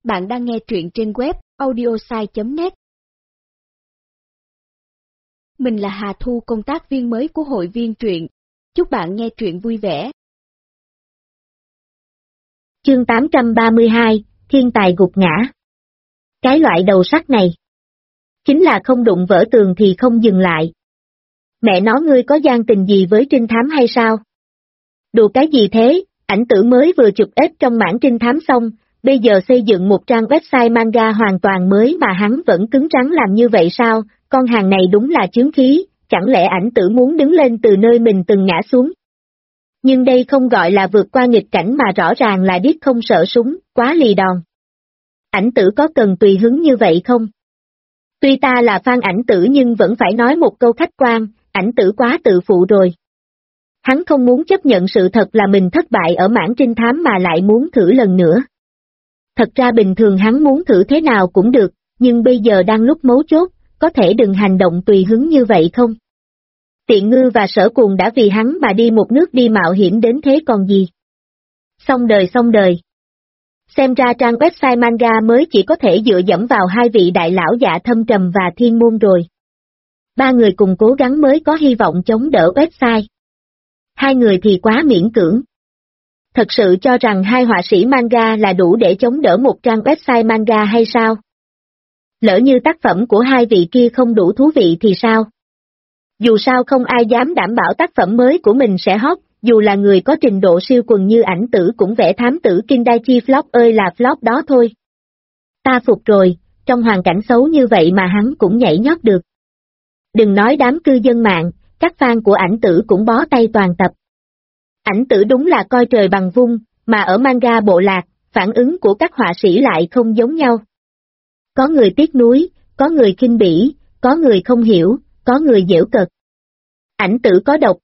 Bạn đang nghe truyện trên web audiosai.net. Mình là Hà Thu, công tác viên mới của hội viên truyện. Chúc bạn nghe truyện vui vẻ. Chương 832, Thiên tài gục ngã. Cái loại đầu sắt này chính là không đụng vỡ tường thì không dừng lại. Mẹ nó, ngươi có gian tình gì với trinh thám hay sao? Đùa cái gì thế? Ảnh Tử mới vừa chụp ếch trong mảng trinh thám xong, bây giờ xây dựng một trang website manga hoàn toàn mới mà hắn vẫn cứng rắn làm như vậy sao? Con hàng này đúng là chướng khí, chẳng lẽ Ảnh Tử muốn đứng lên từ nơi mình từng ngã xuống? Nhưng đây không gọi là vượt qua nghịch cảnh mà rõ ràng là điếc không sợ súng, quá lì đòn. Ảnh Tử có cần tùy hứng như vậy không? Tuy ta là fan Ảnh Tử nhưng vẫn phải nói một câu khách quan, Ảnh Tử quá tự phụ rồi. Hắn không muốn chấp nhận sự thật là mình thất bại ở mảng trinh thám mà lại muốn thử lần nữa. Thật ra bình thường hắn muốn thử thế nào cũng được, nhưng bây giờ đang lúc mấu chốt, có thể đừng hành động tùy hứng như vậy không? Tiện Ngư và Sở Cuồng đã vì hắn mà đi một nước đi mạo hiểm đến thế còn gì. Xong đời. Xem ra trang website manga mới chỉ có thể dựa dẫm vào hai vị đại lão Dạ Thâm Trầm và Thiên Môn rồi. Ba người cùng cố gắng mới có hy vọng chống đỡ website. Hai người thì quá miễn cưỡng. Thật sự cho rằng hai họa sĩ manga là đủ để chống đỡ một trang website manga hay sao? Lỡ như tác phẩm của hai vị kia không đủ thú vị thì sao? Dù sao không ai dám đảm bảo tác phẩm mới của mình sẽ hot, dù là người có trình độ siêu quần như Ảnh Tử cũng vẽ thám tử Kindaichi flop ơi là flop đó thôi. Ta phục rồi, trong hoàn cảnh xấu như vậy mà hắn cũng nhảy nhót được. Đừng nói đám cư dân mạng, các fan của Ảnh Tử cũng bó tay toàn tập. Ảnh Tử đúng là coi trời bằng vung, mà ở manga bộ lạc, phản ứng của các họa sĩ lại không giống nhau. Có người tiếc nuối, có người khinh bỉ, có người không hiểu, có người giễu cợt. Ảnh Tử có độc.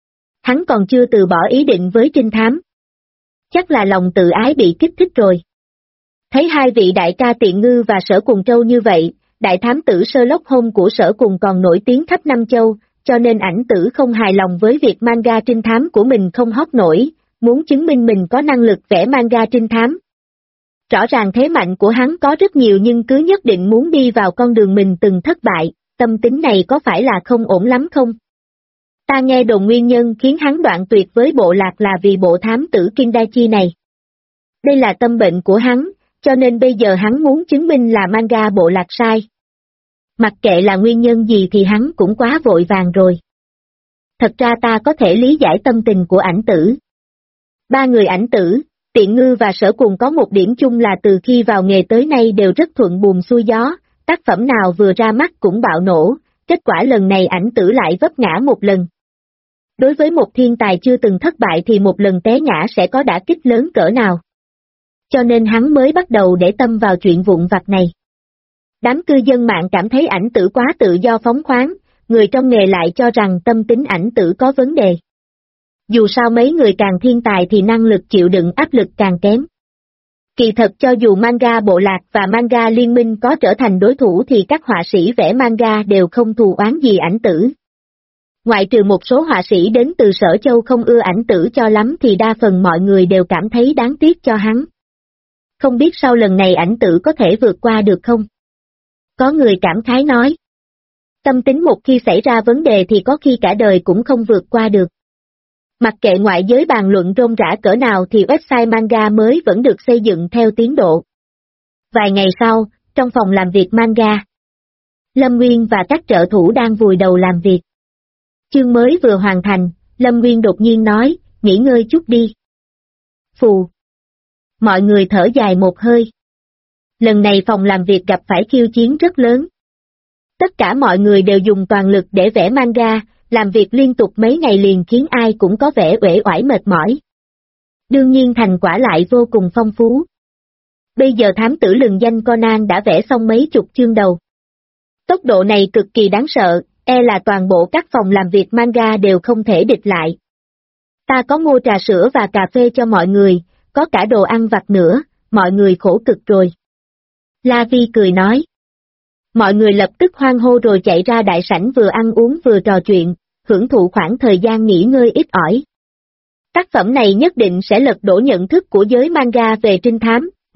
Hắn còn chưa từ bỏ ý định với trinh thám. Chắc là lòng tự ái bị kích thích rồi. Thấy hai vị đại ca Tiện Ngư và Sở Cuồng trâu như vậy, đại thám tử Sherlock Holmes của Sở Cuồng còn nổi tiếng khắp năm châu, cho nên Ảnh Tử không hài lòng với việc manga trinh thám của mình không hot nổi, muốn chứng minh mình có năng lực vẽ manga trinh thám. Rõ ràng thế mạnh của hắn có rất nhiều nhưng cứ nhất định muốn đi vào con đường mình từng thất bại, tâm tính này có phải là không ổn lắm không? Ta nghe đồn nguyên nhân khiến hắn đoạn tuyệt với bộ lạc là vì bộ thám tử Kindaichi này. Đây là tâm bệnh của hắn, cho nên bây giờ hắn muốn chứng minh là manga bộ lạc sai. Mặc kệ là nguyên nhân gì thì hắn cũng quá vội vàng rồi. Thật ra ta có thể lý giải tâm tình của Ảnh Tử. Ba người Ảnh Tử, Tiện Ngư và Sở Cuồng có một điểm chung là từ khi vào nghề tới nay đều rất thuận buồm xuôi gió, tác phẩm nào vừa ra mắt cũng bạo nổ, kết quả lần này Ảnh Tử lại vấp ngã một lần. Đối với một thiên tài chưa từng thất bại thì một lần té ngã sẽ có đả kích lớn cỡ nào. Cho nên hắn mới bắt đầu để tâm vào chuyện vụn vặt này. Đám cư dân mạng cảm thấy Ảnh Tử quá tự do phóng khoáng, người trong nghề lại cho rằng tâm tính Ảnh Tử có vấn đề. Dù sao mấy người càng thiên tài thì năng lực chịu đựng áp lực càng kém. Kỳ thật cho dù manga bộ lạc và manga liên minh có trở thành đối thủ thì các họa sĩ vẽ manga đều không thù oán gì Ảnh Tử. Ngoại trừ một số họa sĩ đến từ Sở Châu không ưa Ảnh Tử cho lắm thì đa phần mọi người đều cảm thấy đáng tiếc cho hắn. Không biết sau lần này Ảnh Tử có thể vượt qua được không? Có người cảm khái nói. Tâm tính một khi xảy ra vấn đề thì có khi cả đời cũng không vượt qua được. Mặc kệ ngoại giới bàn luận rôm rã cỡ nào thì website manga mới vẫn được xây dựng theo tiến độ. Vài ngày sau, trong phòng làm việc manga, Lâm Nguyên và các trợ thủ đang vùi đầu làm việc. Chương mới vừa hoàn thành, Lâm Nguyên đột nhiên nói, nghỉ ngơi chút đi. Phù. Mọi người thở dài một hơi. Lần này phòng làm việc gặp phải khiêu chiến rất lớn. Tất cả mọi người đều dùng toàn lực để vẽ manga, làm việc liên tục mấy ngày liền khiến ai cũng có vẻ uể oải mệt mỏi. Đương nhiên thành quả lại vô cùng phong phú. Bây giờ thám tử lừng danh Conan đã vẽ xong mấy chục chương đầu. Tốc độ này cực kỳ đáng sợ, e là toàn bộ các phòng làm việc manga đều không thể địch lại. Ta có mua trà sữa và cà phê cho mọi người, có cả đồ ăn vặt nữa, mọi người khổ cực rồi. La Vi cười nói. Mọi người lập tức hoan hô rồi chạy ra đại sảnh vừa ăn uống vừa trò chuyện, hưởng thụ khoảng thời gian nghỉ ngơi ít ỏi. Tác phẩm này nhất định sẽ lật đổ nhận thức của giới manga về trinh thám,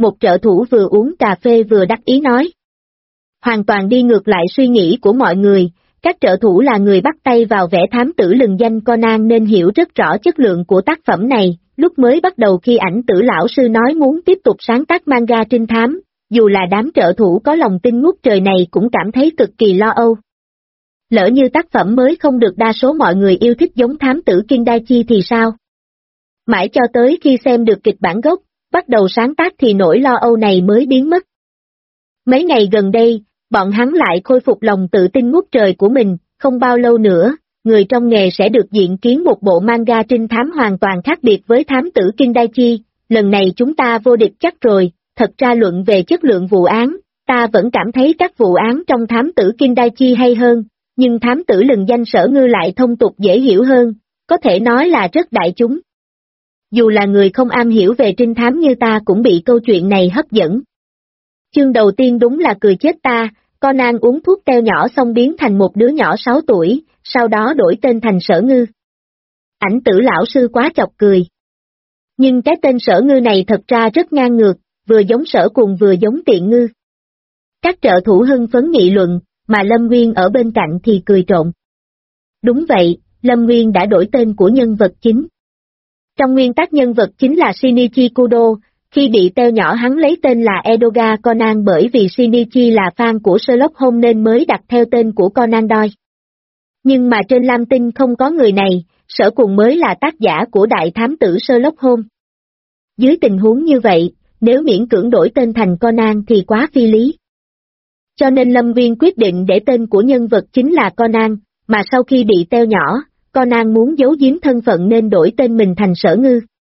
một trợ thủ vừa uống cà phê vừa đắc ý nói. Hoàn toàn đi ngược lại suy nghĩ của mọi người, các trợ thủ là người bắt tay vào vẽ thám tử lừng danh Conan nên hiểu rất rõ chất lượng của tác phẩm này, lúc mới bắt đầu khi ảnh tử lão sư nói muốn tiếp tục sáng tác manga trinh thám, dù là đám trợ thủ có lòng tin ngút trời này cũng cảm thấy cực kỳ lo âu. Lỡ như tác phẩm mới không được đa số mọi người yêu thích giống thám tử Kindaichi thì sao? Mãi cho tới khi xem được kịch bản gốc, bắt đầu sáng tác thì nỗi lo âu này mới biến mất. Mấy ngày gần đây, bọn hắn lại khôi phục lòng tự tin ngút trời của mình, không bao lâu nữa, người trong nghề sẽ được diện kiến một bộ manga trinh thám hoàn toàn khác biệt với thám tử Kindaichi, lần này chúng ta vô địch chắc rồi, thật ra luận về chất lượng vụ án, ta vẫn cảm thấy các vụ án trong thám tử Kindaichi hay hơn, nhưng thám tử lừng danh Sở Ngư lại thông tục dễ hiểu hơn, có thể nói là rất đại chúng. Dù là người không am hiểu về trinh thám như ta cũng bị câu chuyện này hấp dẫn. Chương đầu tiên đúng là cười chết ta, Conan uống thuốc teo nhỏ xong biến thành một đứa nhỏ 6 tuổi, sau đó đổi tên thành Sở Ngư. Ảnh tử lão sư quá chọc cười. Nhưng cái tên Sở Ngư này thật ra rất ngang ngược, vừa giống Sở Cuồng vừa giống Tiện Ngư. Các trợ thủ hưng phấn nghị luận, mà Lâm Nguyên ở bên cạnh thì cười trộn. Đúng vậy, Lâm Nguyên đã đổi tên của nhân vật chính. Trong nguyên tắc nhân vật chính là Shinichi Kudo, khi bị teo nhỏ hắn lấy tên là Edoga Conan bởi vì Shinichi là fan của Sherlock Holmes nên mới đặt theo tên của Conan Doyle. Nhưng mà trên Lam Tinh không có người này, Sở Cuồng mới là tác giả của đại thám tử Sherlock Holmes. Dưới tình huống như vậy, nếu miễn cưỡng đổi tên thành Conan thì quá phi lý. Cho nên Lâm Nguyên quyết định để tên của nhân vật chính là Conan, mà sau khi bị teo nhỏ, Conan muốn giấu giếm thân phận nên đổi tên mình thành Sở Ngư.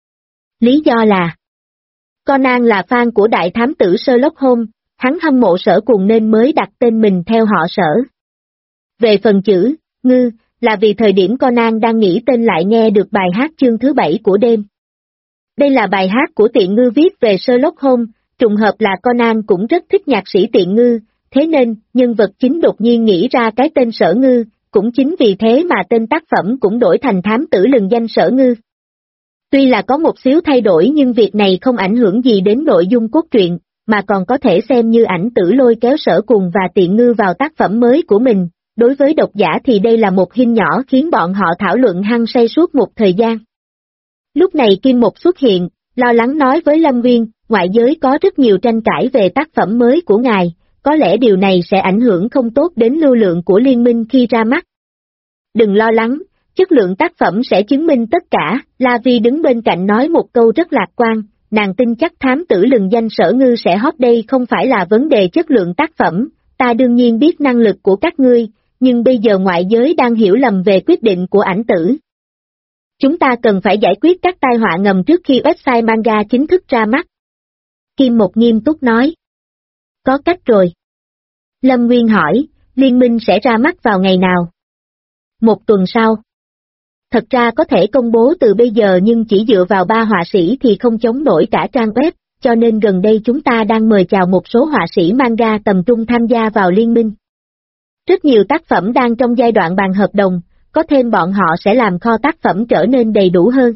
Lý do là Conan là fan của đại thám tử Sherlock Holmes, hắn hâm mộ Sở Cuồng nên mới đặt tên mình theo họ Sở. Về phần chữ Ngư, là vì thời điểm Conan đang nghĩ tên lại nghe được bài hát chương thứ 7 của đêm. Đây là bài hát của Tiện Ngư viết về Sherlock Holmes, trùng hợp là Conan cũng rất thích nhạc sĩ Tiện Ngư, thế nên nhân vật chính đột nhiên nghĩ ra cái tên Sở Ngư, cũng chính vì thế mà tên tác phẩm cũng đổi thành thám tử lừng danh Sở Ngư. Tuy là có một xíu thay đổi nhưng việc này không ảnh hưởng gì đến nội dung cốt truyện, mà còn có thể xem như ảnh tử lôi kéo Sở Cuồng và Tiện Ngư vào tác phẩm mới của mình, đối với độc giả thì đây là một hint nhỏ khiến bọn họ thảo luận hăng say suốt một thời gian. Lúc này Kim Một xuất hiện, lo lắng nói với Lâm Nguyên, ngoại giới có rất nhiều tranh cãi về tác phẩm mới của ngài, có lẽ điều này sẽ ảnh hưởng không tốt đến lưu lượng của liên minh khi ra mắt. Đừng lo lắng, chất lượng tác phẩm sẽ chứng minh tất cả, La Vi đứng bên cạnh nói một câu rất lạc quan, nàng tin chắc thám tử lừng danh Sở Ngư sẽ hot đây không phải là vấn đề chất lượng tác phẩm, ta đương nhiên biết năng lực của các ngươi, nhưng bây giờ ngoại giới đang hiểu lầm về quyết định của ảnh tử. Chúng ta cần phải giải quyết các tai họa ngầm trước khi website manga chính thức ra mắt. Kim Một nghiêm túc nói. Có cách rồi. Lâm Nguyên hỏi, liên minh sẽ ra mắt vào ngày nào? Một tuần sau. Thật ra có thể công bố từ bây giờ nhưng chỉ dựa vào 3 họa sĩ thì không chống nổi cả trang web, cho nên gần đây chúng ta đang mời chào một số họa sĩ manga tầm trung tham gia vào liên minh. Rất nhiều tác phẩm đang trong giai đoạn bàn hợp đồng, có thêm bọn họ sẽ làm kho tác phẩm trở nên đầy đủ hơn.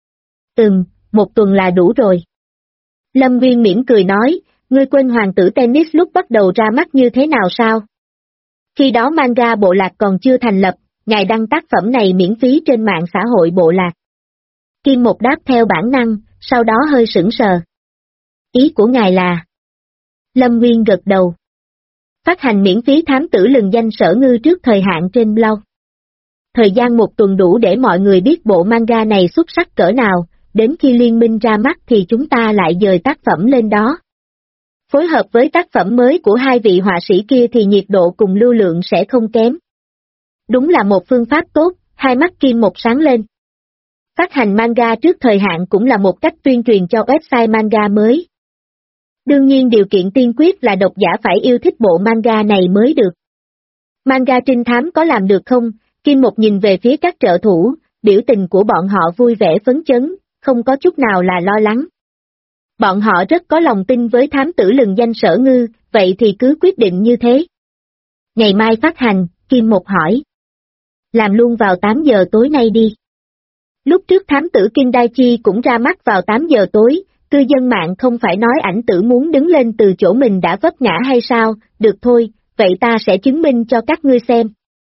Một tuần là đủ rồi. Lâm Nguyên mỉm cười nói, ngươi quên hoàng tử tennis lúc bắt đầu ra mắt như thế nào sao? Khi đó manga bộ lạc còn chưa thành lập, ngài đăng tác phẩm này miễn phí trên mạng xã hội bộ lạc. Kim Một đáp theo bản năng, sau đó hơi sững sờ. Ý của ngài là? Lâm Nguyên gật đầu. Phát hành miễn phí thám tử lừng danh Sở Ngư trước thời hạn trên blog. Thời gian một tuần đủ để mọi người biết bộ manga này xuất sắc cỡ nào, đến khi liên minh ra mắt thì chúng ta lại dời tác phẩm lên đó. Phối hợp với tác phẩm mới của 2 vị họa sĩ kia thì nhiệt độ cùng lưu lượng sẽ không kém. Đúng là một phương pháp tốt, hai mắt Kim Một sáng lên. Phát hành manga trước thời hạn cũng là một cách tuyên truyền cho website manga mới. Đương nhiên điều kiện tiên quyết là độc giả phải yêu thích bộ manga này mới được. Manga trinh thám có làm được không? Kim Một nhìn về phía các trợ thủ, biểu tình của bọn họ vui vẻ phấn chấn, không có chút nào là lo lắng. Bọn họ rất có lòng tin với thám tử lừng danh Sở Ngư, vậy thì cứ quyết định như thế. Ngày mai phát hành, Kim Một hỏi. Làm luôn vào 8 giờ tối nay đi. Lúc trước thám tử Kindaichi cũng ra mắt vào 8 giờ tối, cư dân mạng không phải nói ảnh tử muốn đứng lên từ chỗ mình đã vấp ngã hay sao, được thôi, vậy ta sẽ chứng minh cho các ngươi xem.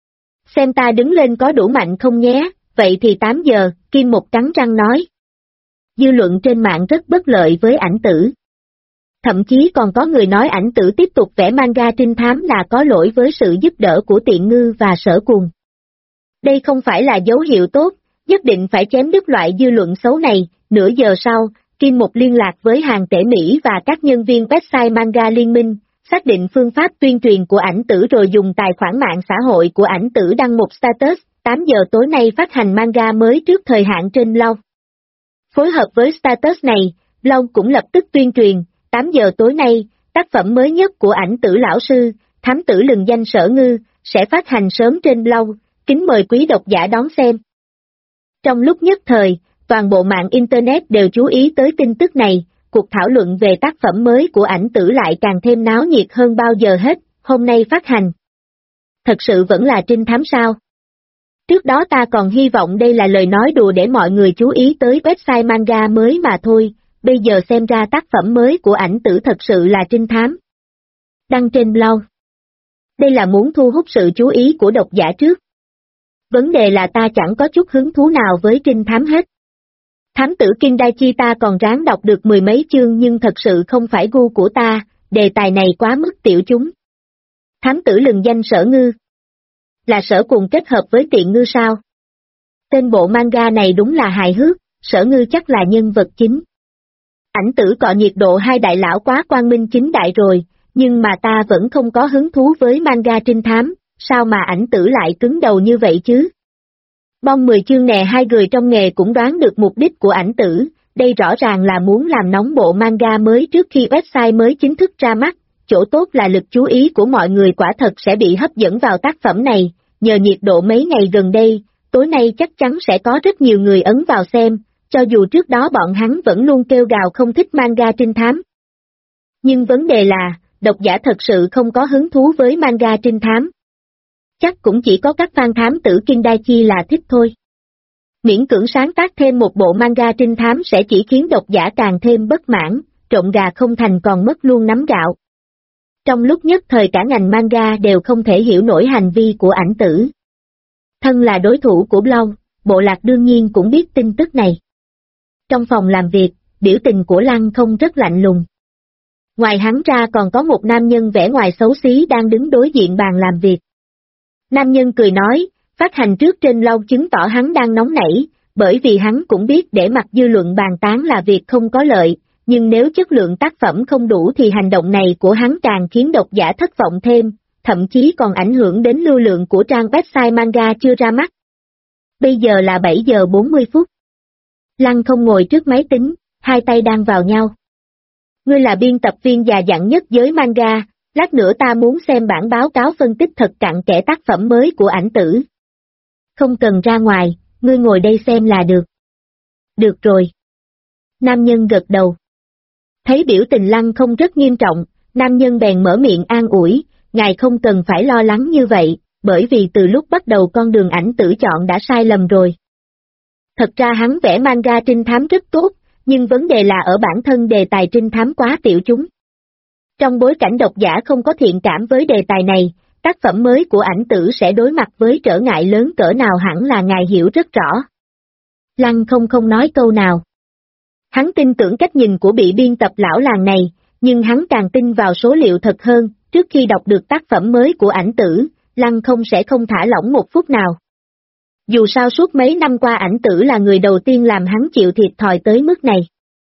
Xem ta đứng lên có đủ mạnh không nhé, vậy thì 8 giờ, Kim Một cắn răng nói. Dư luận trên mạng rất bất lợi với ảnh tử. Thậm chí còn có người nói ảnh tử tiếp tục vẽ manga trinh thám là có lỗi với sự giúp đỡ của Tiện Ngư và Sở Cuồng. Đây không phải là dấu hiệu tốt, nhất định phải chém đứt loại dư luận xấu này. Nửa giờ sau, Kim Một liên lạc với hàng tể Mỹ và các nhân viên website manga liên minh, xác định phương pháp tuyên truyền của ảnh tử rồi dùng tài khoản mạng xã hội của ảnh tử đăng một status, 8 giờ tối nay phát hành manga mới trước thời hạn trên blog. Phối hợp với status này, blog cũng lập tức tuyên truyền, 8 giờ tối nay, tác phẩm mới nhất của ảnh tử lão sư, thám tử lừng danh Sở Ngư, sẽ phát hành sớm trên blog, kính mời quý độc giả đón xem. Trong lúc nhất thời, toàn bộ mạng Internet đều chú ý tới tin tức này, cuộc thảo luận về tác phẩm mới của ảnh tử lại càng thêm náo nhiệt hơn bao giờ hết, hôm nay phát hành. Thật sự vẫn là trinh thám sao? Trước đó ta còn hy vọng đây là lời nói đùa để mọi người chú ý tới website manga mới mà thôi, bây giờ xem ra tác phẩm mới của ảnh tử thật sự là trinh thám. Đăng trên blog. Đây là muốn thu hút sự chú ý của độc giả trước. Vấn đề là ta chẳng có chút hứng thú nào với trinh thám hết. Thám tử Kindaichi ta còn ráng đọc được mười mấy chương nhưng thật sự không phải gu của ta, đề tài này quá mức tiểu chúng. Thám tử lừng danh Sở Ngư. Là Sở Cuồng kết hợp với Tiện Ngư sao? Tên bộ manga này đúng là hài hước, Sở Ngư chắc là nhân vật chính. Ảnh tử cọ nhiệt độ hai đại lão quá quang minh chính đại rồi, nhưng mà ta vẫn không có hứng thú với manga trinh thám, sao mà ảnh tử lại cứng đầu như vậy chứ? Bon 10 chương nè, hai người trong nghề cũng đoán được mục đích của ảnh tử, đây rõ ràng là muốn làm nóng bộ manga mới trước khi website mới chính thức ra mắt, chỗ tốt là lực chú ý của mọi người quả thật sẽ bị hấp dẫn vào tác phẩm này, nhờ nhiệt độ mấy ngày gần đây, tối nay chắc chắn sẽ có rất nhiều người ấn vào xem, cho dù trước đó bọn hắn vẫn luôn kêu gào không thích manga trinh thám. Nhưng vấn đề là, độc giả thật sự không có hứng thú với manga trinh thám. Chắc cũng chỉ có các fan thám tử Kindaichi là thích thôi. Miễn cưỡng sáng tác thêm một bộ manga trinh thám sẽ chỉ khiến độc giả càng thêm bất mãn, trộn gà không thành còn mất luôn nắm gạo. Trong lúc nhất thời cả ngành manga đều không thể hiểu nổi hành vi của ảnh tử. Thân là đối thủ của blog, Bộ Lạc đương nhiên cũng biết tin tức này. Trong phòng làm việc, biểu tình của Lăng Không rất lạnh lùng. Ngoài hắn ra còn có một nam nhân vẻ ngoài xấu xí đang đứng đối diện bàn làm việc. Nam nhân cười nói, phát hành trước trên blog chứng tỏ hắn đang nóng nảy, bởi vì hắn cũng biết để mặc dư luận bàn tán là việc không có lợi, nhưng nếu chất lượng tác phẩm không đủ thì hành động này của hắn càng khiến độc giả thất vọng thêm, thậm chí còn ảnh hưởng đến lưu lượng của trang website manga chưa ra mắt. Bây giờ là 7 giờ 40 phút. Lăng Không ngồi trước máy tính, hai tay đang vào nhau. Ngươi là biên tập viên già dặn nhất giới manga, lát nữa ta muốn xem bản báo cáo phân tích thật cặn kẽ tác phẩm mới của ảnh tử. Không cần ra ngoài, ngươi ngồi đây xem là được. Được rồi. Nam nhân gật đầu. Thấy biểu tình Lăng Không rất nghiêm trọng, nam nhân bèn mở miệng an ủi, ngài không cần phải lo lắng như vậy, bởi vì từ lúc bắt đầu con đường ảnh tử chọn đã sai lầm rồi. Thật ra hắn vẽ manga trinh thám rất tốt, nhưng vấn đề là ở bản thân đề tài trinh thám quá tiểu chúng. Trong bối cảnh độc giả không có thiện cảm với đề tài này, tác phẩm mới của ảnh tử sẽ đối mặt với trở ngại lớn cỡ nào hẳn là ngài hiểu rất rõ. Lăng không nói câu nào. Hắn tin tưởng cách nhìn của vị biên tập lão làng này, nhưng hắn càng tin vào số liệu thật hơn, trước khi đọc được tác phẩm mới của ảnh tử, Lăng Không sẽ không thả lỏng một phút nào. Dù sao suốt mấy năm qua ảnh tử là người đầu tiên làm hắn chịu thiệt thòi tới mức này.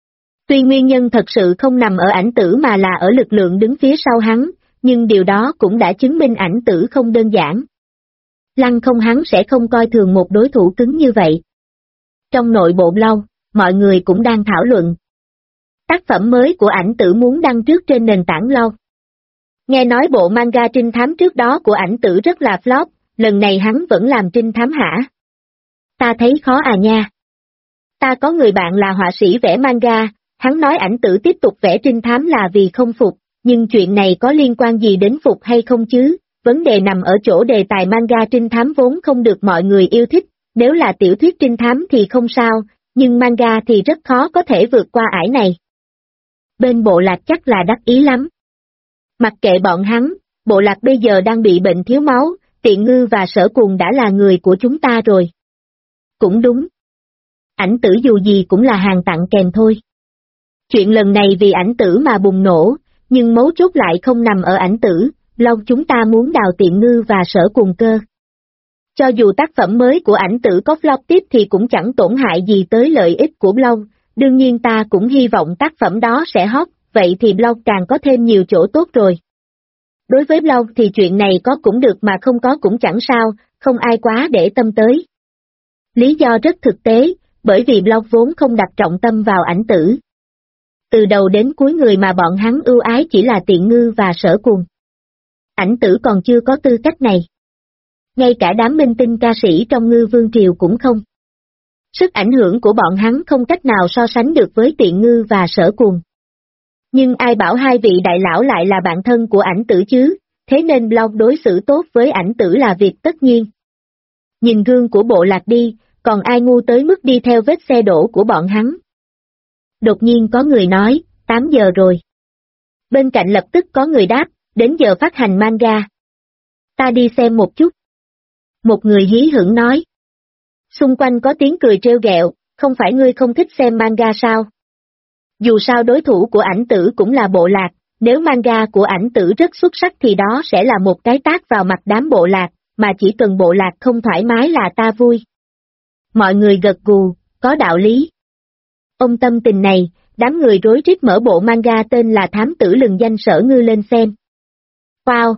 Tuy nguyên nhân thật sự không nằm ở ảnh tử mà là ở lực lượng đứng phía sau hắn, nhưng điều đó cũng đã chứng minh ảnh tử không đơn giản. Lăng Không hắn sẽ không coi thường một đối thủ cứng như vậy. Trong nội bộ blog, mọi người cũng đang thảo luận. Tác phẩm mới của ảnh tử muốn đăng trước trên nền tảng blog. Nghe nói bộ manga trinh thám trước đó của ảnh tử rất là flop, lần này hắn vẫn làm trinh thám hả? Ta thấy khó à nha. Ta có người bạn là họa sĩ vẽ manga, hắn nói ảnh tử tiếp tục vẽ trinh thám là vì không phục, nhưng chuyện này có liên quan gì đến phục hay không chứ? Vấn đề nằm ở chỗ đề tài manga trinh thám vốn không được mọi người yêu thích, nếu là tiểu thuyết trinh thám thì không sao, nhưng manga thì rất khó có thể vượt qua ải này. Bên bộ lạc chắc là đắc ý lắm. Mặc kệ bọn hắn, bộ lạc bây giờ đang bị bệnh thiếu máu, Tiện Ngư và Sở Cuồng đã là người của chúng ta rồi. Cũng đúng. Ảnh tử dù gì cũng là hàng tặng kèm thôi. Chuyện lần này vì ảnh tử mà bùng nổ, nhưng mấu chốt lại không nằm ở ảnh tử, Long chúng ta muốn đào Tiện Ngư và Sở Cuồng cơ. Cho dù tác phẩm mới của ảnh tử có flop tiếp thì cũng chẳng tổn hại gì tới lợi ích của Long, đương nhiên ta cũng hy vọng tác phẩm đó sẽ hot, vậy thì Long càng có thêm nhiều chỗ tốt rồi. Đối với Long thì chuyện này có cũng được mà không có cũng chẳng sao, không ai quá để tâm tới. Lý do rất thực tế, bởi vì Long vốn không đặt trọng tâm vào ảnh tử. Từ đầu đến cuối người mà bọn hắn ưu ái chỉ là Tiện Ngư và Sở Cuồng. Ảnh tử còn chưa có tư cách này. Ngay cả đám minh tinh ca sĩ trong Ngư Vương Triều cũng không. Sức ảnh hưởng của bọn hắn không cách nào so sánh được với Tiện Ngư và Sở Cuồng. Nhưng ai bảo hai vị đại lão lại là bạn thân của ảnh tử chứ, thế nên Long đối xử tốt với ảnh tử là việc tất nhiên. Nhìn gương của bộ lạc đi, còn ai ngu tới mức đi theo vết xe đổ của bọn hắn. Đột nhiên có người nói, 8 giờ rồi. Bên cạnh lập tức có người đáp, đến giờ phát hành manga. Ta đi xem một chút. Một người hí hửng nói. Xung quanh có tiếng cười trêu ghẹo, không phải ngươi không thích xem manga sao? Dù sao đối thủ của ảnh tử cũng là bộ lạc, nếu manga của ảnh tử rất xuất sắc thì đó sẽ là một cái tát vào mặt đám bộ lạc, mà chỉ cần bộ lạc không thoải mái là ta vui. Mọi người gật gù, có đạo lý. Ông tâm tình này, đám người rối rít mở bộ manga tên là Thám Tử Lừng Danh Sở Ngư lên xem. Wow!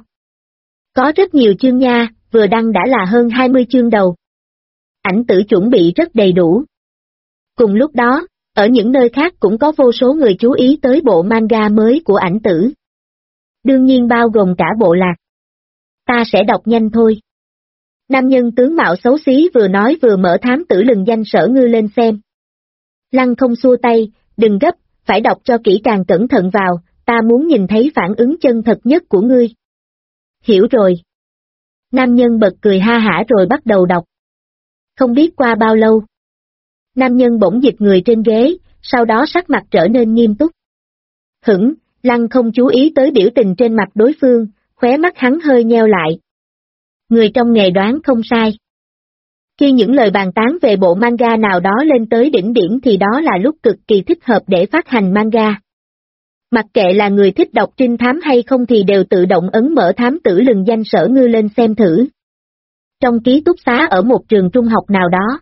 Có rất nhiều chương nha, vừa đăng đã là hơn 20 chương đầu. Ảnh tử chuẩn bị rất đầy đủ. Cùng lúc đó, ở những nơi khác cũng có vô số người chú ý tới bộ manga mới của ảnh tử. Đương nhiên bao gồm cả bộ lạc. Ta sẽ đọc nhanh thôi. Nam nhân tướng mạo xấu xí vừa nói vừa mở Thám Tử Lừng Danh Sở Ngư lên xem. Lăng không xua tay, đừng gấp, phải đọc cho kỹ càng cẩn thận vào, ta muốn nhìn thấy phản ứng chân thật nhất của ngươi. Hiểu rồi. Nam nhân bật cười ha hả rồi bắt đầu đọc. Không biết qua bao lâu. Nam nhân bỗng dịch người trên ghế, sau đó sắc mặt trở nên nghiêm túc. Lăng không chú ý tới biểu tình trên mặt đối phương, khóe mắt hắn hơi nheo lại. Người trong nghề đoán không sai. Khi những lời bàn tán về bộ manga nào đó lên tới đỉnh điểm thì đó là lúc cực kỳ thích hợp để phát hành manga. Mặc kệ là người thích đọc trinh thám hay không thì đều tự động ấn mở Thám Tử Lừng Danh Sở Ngư lên xem thử. Trong ký túc xá ở một trường trung học nào đó.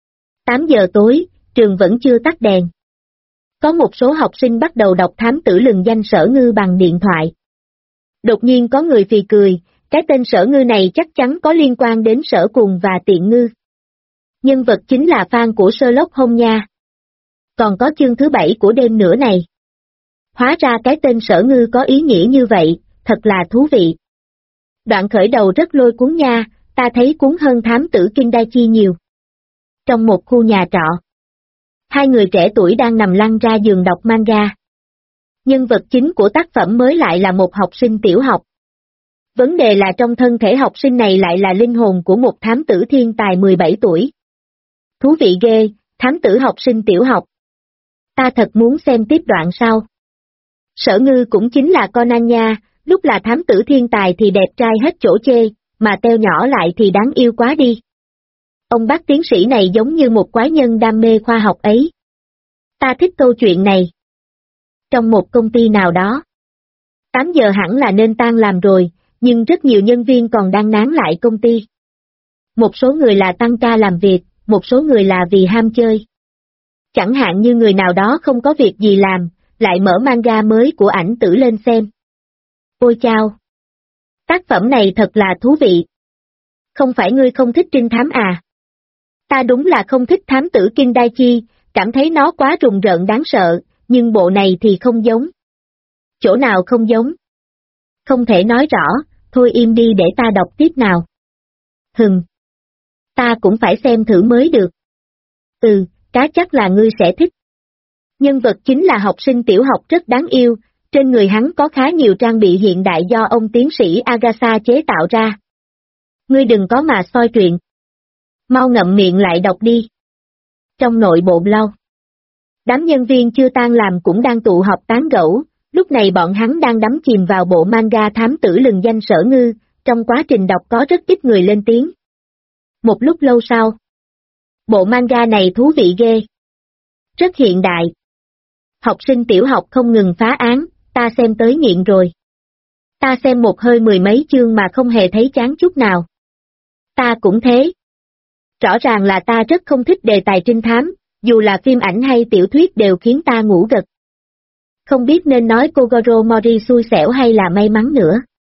8 giờ tối, trường vẫn chưa tắt đèn. Có một số học sinh bắt đầu đọc Thám Tử Lừng Danh Sở Ngư bằng điện thoại. Đột nhiên có người phì cười, cái tên Sở Ngư này chắc chắn có liên quan đến Sở Cuồng và Tiện Ngư. Nhân vật chính là fan của Sherlock Holmes nha. Còn có chương thứ 7 của đêm nữa này. Hóa ra cái tên Sở Ngư có ý nghĩa như vậy, thật là thú vị. Đoạn khởi đầu rất lôi cuốn nha, ta thấy cuốn hơn Thám Tử Kindaichi nhiều. Trong một khu nhà trọ, hai người trẻ tuổi đang nằm lăn ra giường đọc manga. Nhân vật chính của tác phẩm mới lại là một học sinh tiểu học. Vấn đề là trong thân thể học sinh này lại là linh hồn của một thám tử thiên tài 17 tuổi. Thú vị ghê, thám tử học sinh tiểu học. Ta thật muốn xem tiếp đoạn sau. Sở Ngư cũng chính là Conan nha, lúc là thám tử thiên tài thì đẹp trai hết chỗ chê, mà teo nhỏ lại thì đáng yêu quá đi. Ông bác tiến sĩ này giống như một quái nhân đam mê khoa học ấy. Ta thích câu chuyện này. Trong một công ty nào đó. 8 giờ hẳn là nên tan làm rồi, nhưng rất nhiều nhân viên còn đang nán lại công ty. Một số người là tăng ca làm việc, một số người là vì ham chơi. Chẳng hạn như người nào đó không có việc gì làm, lại mở manga mới của ảnh tử lên xem. Ôi chao! Tác phẩm này thật là thú vị. Không phải ngươi không thích trinh thám à? Ta đúng là không thích Thám Tử Kindaichi, cảm thấy nó quá rùng rợn đáng sợ, nhưng bộ này thì không giống. Chỗ nào không giống? Không thể nói rõ, thôi im đi để ta đọc tiếp nào. Ta cũng phải xem thử mới được. Cá chắc là ngươi sẽ thích. Nhân vật chính là học sinh tiểu học rất đáng yêu, trên người hắn có khá nhiều trang bị hiện đại do ông tiến sĩ Agatha chế tạo ra. Ngươi đừng có mà soi truyện. Mau ngậm miệng lại đọc đi. Trong nội bộ Blau. Đám nhân viên chưa tan làm cũng đang tụ họp tán gẫu, lúc này bọn hắn đang đắm chìm vào bộ manga thám tử lừng danh Sở Ngư, trong quá trình đọc có rất ít người lên tiếng. Một lúc lâu sau, bộ manga này thú vị ghê. Rất hiện đại. Học sinh tiểu học không ngừng phá án, ta xem tới nghiện rồi. Ta xem một hơi 10 mấy chương mà không hề thấy chán chút nào. Ta cũng thế. Rõ ràng là ta rất không thích đề tài trinh thám, dù là phim ảnh hay tiểu thuyết đều khiến ta ngủ gật. Không biết nên nói Kogoro Mori xui xẻo hay là may mắn nữa.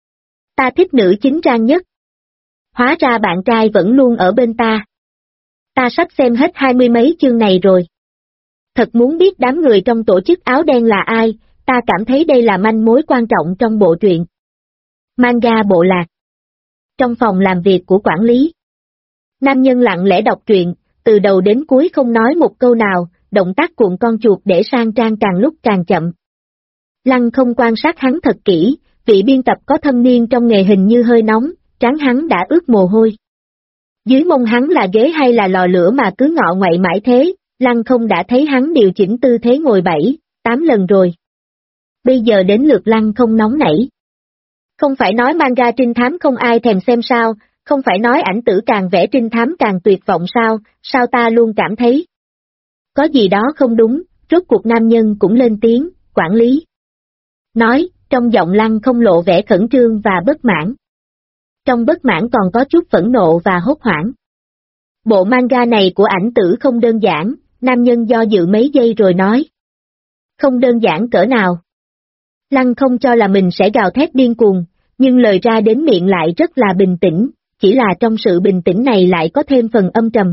Ta thích nữ chính Trang nhất. Hóa ra bạn trai vẫn luôn ở bên ta. Ta sắp xem hết 20 mấy chương này rồi. Thật muốn biết đám người trong tổ chức áo đen là ai, ta cảm thấy đây là manh mối quan trọng trong bộ truyện. Manga bộ lạc. Trong phòng làm việc của quản lý. Nam nhân lặng lẽ đọc truyện, từ đầu đến cuối không nói một câu nào, động tác cuộn con chuột để sang trang càng lúc càng chậm. Lăng không quan sát hắn thật kỹ, vị biên tập có thâm niên trong nghề hình như hơi nóng, trán hắn đã ướt mồ hôi. Dưới mông hắn là ghế hay là lò lửa mà cứ ngọ ngoậy mãi thế, Lăng không đã thấy hắn điều chỉnh tư thế ngồi 7-8 lần rồi. Bây giờ đến lượt Lăng không nóng nảy. Không phải nói manga trinh thám không ai thèm xem sao, không phải nói ảnh tử càng vẽ trinh thám càng tuyệt vọng sao ta luôn cảm thấy. Có gì đó không đúng, rốt cuộc nam nhân cũng lên tiếng, quản lý. Nói, trong giọng Lăng không lộ vẻ khẩn trương và bất mãn. Trong bất mãn còn có chút phẫn nộ và hốt hoảng. Bộ manga này của ảnh tử không đơn giản, nam nhân do dự mấy giây rồi nói. Không đơn giản cỡ nào. Lăng không cho là mình sẽ gào thét điên cuồng, nhưng lời ra đến miệng lại rất là bình tĩnh, chỉ là trong sự bình tĩnh này lại có thêm phần âm trầm.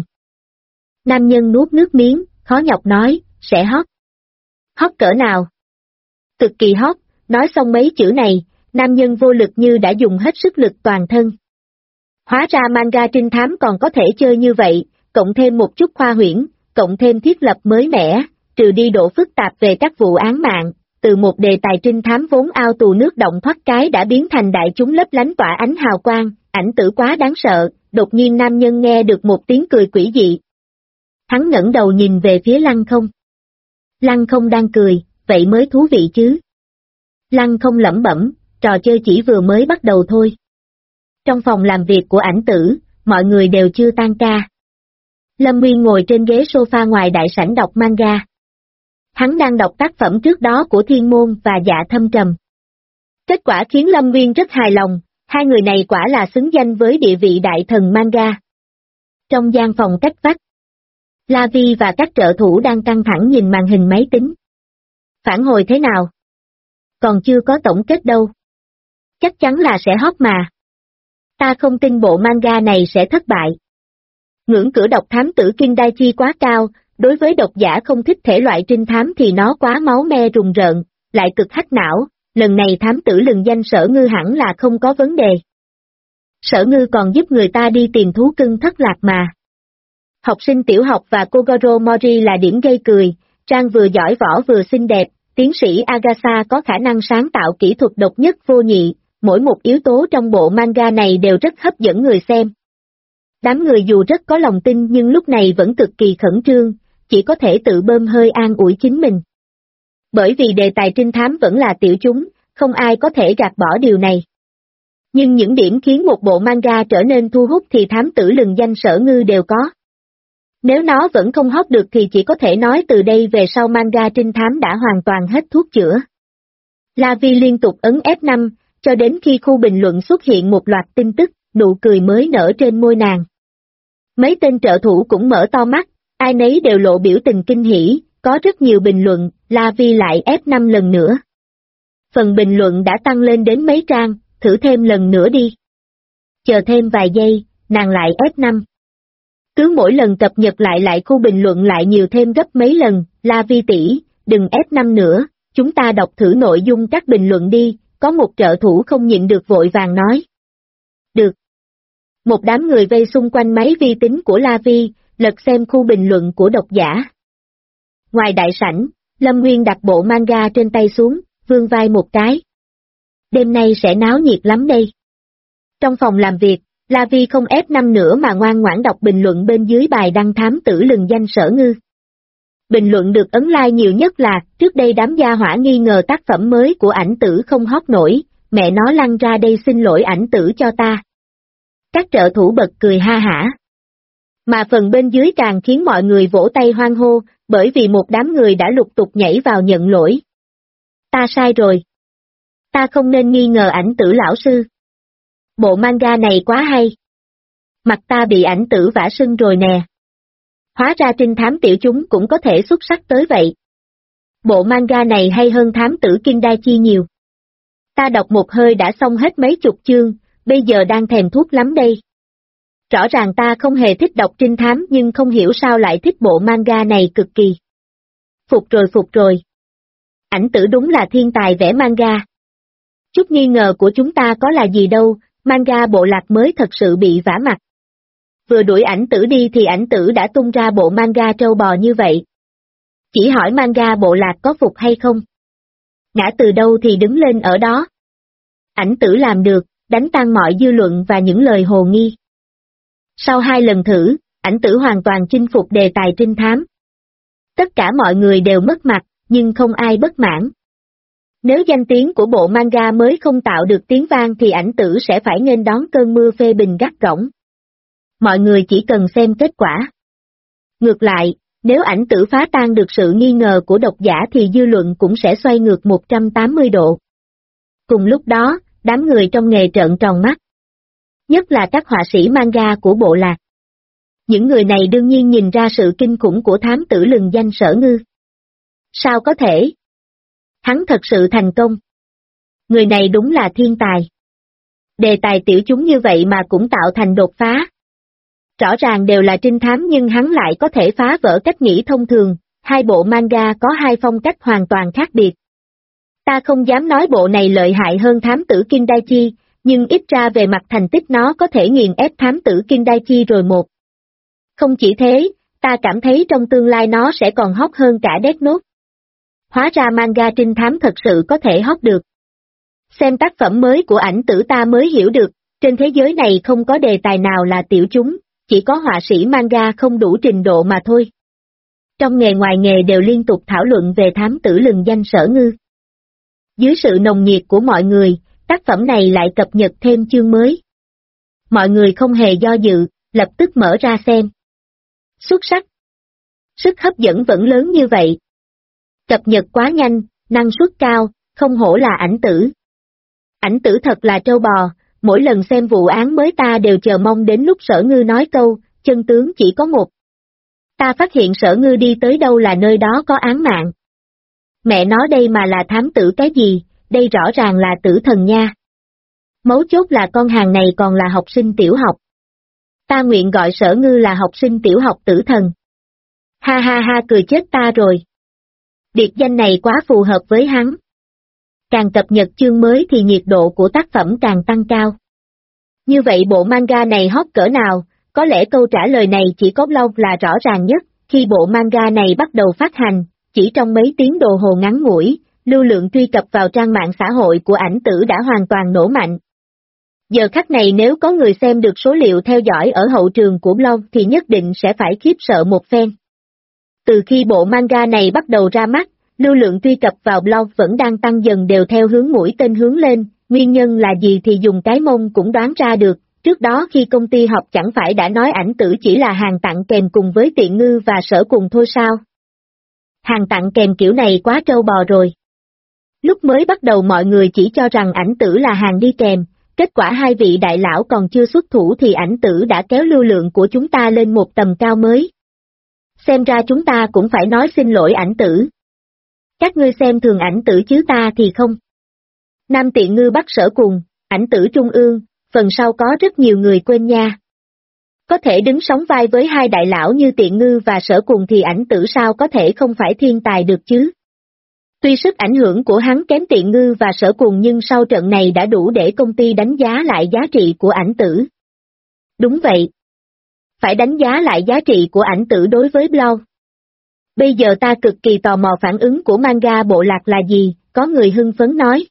Nam nhân nuốt nước miếng, khó nhọc nói, sẽ hot. Hot cỡ nào? Cực kỳ hot, nói xong mấy chữ này, nam nhân vô lực như đã dùng hết sức lực toàn thân. Hóa ra manga trinh thám còn có thể chơi như vậy, cộng thêm một chút khoa huyễn, cộng thêm thiết lập mới mẻ, trừ đi độ phức tạp về các vụ án mạng, từ một đề tài trinh thám vốn ao tù nước động thoát cái đã biến thành đại chúng lấp lánh tỏa ánh hào quang, ảnh tử quá đáng sợ, đột nhiên nam nhân nghe được một tiếng cười quỷ dị. Hắn ngẩng đầu nhìn về phía Lăng không. Lăng không đang cười, vậy mới thú vị chứ. Lăng không lẩm bẩm, trò chơi chỉ vừa mới bắt đầu thôi. Trong phòng làm việc của ảnh tử, mọi người đều chưa tan ca. Lâm Nguyên ngồi trên ghế sofa ngoài đại sảnh đọc manga. Hắn đang đọc tác phẩm trước đó của Thiên Môn và Dạ Thâm Trầm. Kết quả khiến Lâm Nguyên rất hài lòng, hai người này quả là xứng danh với địa vị đại thần manga. Trong gian phòng cách vách, La Vi và các trợ thủ đang căng thẳng nhìn màn hình máy tính. Phản hồi thế nào? Còn chưa có tổng kết đâu. Chắc chắn là sẽ hot mà. Ta không tin bộ manga này sẽ thất bại. Ngưỡng cửa độc thám tử Kindaichi quá cao, đối với độc giả không thích thể loại trinh thám thì nó quá máu me rùng rợn, lại cực hack não, lần này thám tử lừng danh Sở Ngư hẳn là không có vấn đề. Sở Ngư còn giúp người ta đi tìm thú cưng thất lạc mà. Học sinh tiểu học và Kogoro Mori là điểm gây cười, Trang vừa giỏi võ vừa xinh đẹp, tiến sĩ Agasa có khả năng sáng tạo kỹ thuật độc nhất vô nhị, mỗi một yếu tố trong bộ manga này đều rất hấp dẫn người xem. Đám người dù rất có lòng tin nhưng lúc này vẫn cực kỳ khẩn trương, chỉ có thể tự bơm hơi an ủi chính mình. Bởi vì đề tài trinh thám vẫn là tiểu chúng, không ai có thể gạt bỏ điều này. Nhưng những điểm khiến một bộ manga trở nên thu hút thì thám tử lừng danh Sở Ngư đều có. Nếu nó vẫn không hot được thì chỉ có thể nói từ đây về sau manga trinh thám đã hoàn toàn hết thuốc chữa. La Vi liên tục ấn F5, cho đến khi khu bình luận xuất hiện một loạt tin tức, nụ cười mới nở trên môi nàng. Mấy tên trợ thủ cũng mở to mắt, ai nấy đều lộ biểu tình kinh hỉ, có rất nhiều bình luận, La Vi lại F5 lần nữa. Phần bình luận đã tăng lên đến mấy trang, thử thêm lần nữa đi. Chờ thêm vài giây, nàng lại F5. Cứ mỗi lần cập nhật lại khu bình luận lại nhiều thêm gấp mấy lần, La Vi tỷ, đừng F5 nữa, chúng ta đọc thử nội dung các bình luận đi, có một trợ thủ không nhịn được vội vàng nói. Được. Một đám người vây xung quanh máy vi tính của La Vi, lật xem khu bình luận của độc giả. Ngoài đại sảnh, Lâm Nguyên đặt bộ manga trên tay xuống, vươn vai một cái. Đêm nay sẽ náo nhiệt lắm đây. Trong phòng làm việc, La Vi không F5 nữa mà ngoan ngoãn đọc bình luận bên dưới bài đăng thám tử lừng danh Sở Ngư. Bình luận được ấn like nhiều nhất là, trước đây đám gia hỏa nghi ngờ tác phẩm mới của ảnh tử không hot nổi, mẹ nó lăn ra đây xin lỗi ảnh tử cho ta. Các trợ thủ bật cười ha hả. Mà phần bên dưới càng khiến mọi người vỗ tay hoan hô, bởi vì một đám người đã lục tục nhảy vào nhận lỗi. Ta sai rồi. Ta không nên nghi ngờ ảnh tử lão sư. Bộ manga này quá hay. Mặt ta bị ảnh tử vả sưng rồi nè. Hóa ra trinh thám tiểu chúng cũng có thể xuất sắc tới vậy. Bộ manga này hay hơn thám tử Kindaichi nhiều. Ta đọc một hơi đã xong hết mấy chục chương, bây giờ đang thèm thuốc lắm đây. Rõ ràng ta không hề thích đọc trinh thám nhưng không hiểu sao lại thích bộ manga này cực kỳ. Phục rồi. Ảnh tử đúng là thiên tài vẽ manga. Chút nghi ngờ của chúng ta có là gì đâu, manga bộ lạc mới thật sự bị vả mặt. Vừa đuổi ảnh tử đi thì ảnh tử đã tung ra bộ manga trâu bò như vậy. Chỉ hỏi manga bộ lạc có phục hay không? Ngã từ đâu thì đứng lên ở đó. Ảnh tử làm được, đánh tan mọi dư luận và những lời hồ nghi. Sau 2 lần thử, ảnh tử hoàn toàn chinh phục đề tài trinh thám. Tất cả mọi người đều mất mặt, nhưng không ai bất mãn. Nếu danh tiếng của bộ manga mới không tạo được tiếng vang thì ảnh tử sẽ phải nghênh đón cơn mưa phê bình gắt gỏng. Mọi người chỉ cần xem kết quả. Ngược lại, nếu ảnh tử phá tan được sự nghi ngờ của độc giả thì dư luận cũng sẽ xoay ngược 180 độ. Cùng lúc đó, đám người trong nghề trợn tròn mắt. Nhất là các họa sĩ manga của bộ lạc. Những người này đương nhiên nhìn ra sự kinh khủng của thám tử lừng danh Sở Ngư. Sao có thể? Hắn thật sự thành công. Người này đúng là thiên tài. Đề tài tiểu chúng như vậy mà cũng tạo thành đột phá. Rõ ràng đều là trinh thám nhưng hắn lại có thể phá vỡ cách nghĩ thông thường, 2 bộ manga có 2 phong cách hoàn toàn khác biệt. Ta không dám nói bộ này lợi hại hơn thám tử Kindaichi, nhưng ít ra về mặt thành tích nó có thể nghiền ép thám tử Kindaichi rồi một. Không chỉ thế, ta cảm thấy trong tương lai nó sẽ còn hot hơn cả Death Note. Hóa ra manga trinh thám thật sự có thể hot được. Xem tác phẩm mới của ảnh tử ta mới hiểu được, trên thế giới này không có đề tài nào là tiểu chúng, chỉ có họa sĩ manga không đủ trình độ mà thôi. Trong nghề ngoài nghề đều liên tục thảo luận về thám tử lừng danh Sở Ngư. Dưới sự nồng nhiệt của mọi người, tác phẩm này lại cập nhật thêm chương mới. Mọi người không hề do dự, lập tức mở ra xem. Xuất sắc. Sức hấp dẫn vẫn lớn như vậy. Cập nhật quá nhanh, năng suất cao, không hổ là ảnh tử. Ảnh tử thật là trâu bò, mỗi lần xem vụ án mới ta đều chờ mong đến lúc Sở Ngư nói câu, chân tướng chỉ có một. Ta phát hiện Sở Ngư đi tới đâu là nơi đó có án mạng. Mẹ nói đây mà là thám tử cái gì, đây rõ ràng là tử thần nha. Mấu chốt là con hàng này còn là học sinh tiểu học. Ta nguyện gọi Sở Ngư là học sinh tiểu học tử thần. Ha ha ha, cười chết ta rồi. Biệt danh này quá phù hợp với hắn. Càng cập nhật chương mới thì nhiệt độ của tác phẩm càng tăng cao. Như vậy bộ manga này hot cỡ nào, có lẽ câu trả lời này chỉ có blog là rõ ràng nhất. Khi bộ manga này bắt đầu phát hành, chỉ trong mấy tiếng đồng hồ ngắn ngủi, lưu lượng truy cập vào trang mạng xã hội của ảnh tử đã hoàn toàn nổ mạnh. Giờ khắc này nếu có người xem được số liệu theo dõi ở hậu trường của blog thì nhất định sẽ phải khiếp sợ một phen. Từ khi bộ manga này bắt đầu ra mắt, lưu lượng truy cập vào blog vẫn đang tăng dần đều theo hướng mũi tên hướng lên, nguyên nhân là gì thì dùng cái mông cũng đoán ra được, trước đó khi công ty họp chẳng phải đã nói ảnh tử chỉ là hàng tặng kèm cùng với Tiện Ngư và Sở cùng thôi sao? Hàng tặng kèm kiểu này quá trâu bò rồi. Lúc mới bắt đầu mọi người chỉ cho rằng ảnh tử là hàng đi kèm, kết quả 2 vị đại lão còn chưa xuất thủ thì ảnh tử đã kéo lưu lượng của chúng ta lên một tầm cao mới. Xem ra chúng ta cũng phải nói xin lỗi ảnh tử. Các ngươi xem thường ảnh tử chứ ta thì không. Nam Tiện Ngư bắt Sở cùng, ảnh tử trung ương, phần sau có rất nhiều người quên nha. Có thể đứng sóng vai với 2 đại lão như Tiện Ngư và Sở cùng thì ảnh tử sao có thể không phải thiên tài được chứ. Tuy sức ảnh hưởng của hắn kém Tiện Ngư và Sở cùng nhưng sau trận này đã đủ để công ty đánh giá lại giá trị của ảnh tử. Đúng vậy. Phải đánh giá lại giá trị của ảnh tử đối với blog. Bây giờ ta cực kỳ tò mò phản ứng của manga bộ lạc là gì, có người hưng phấn nói.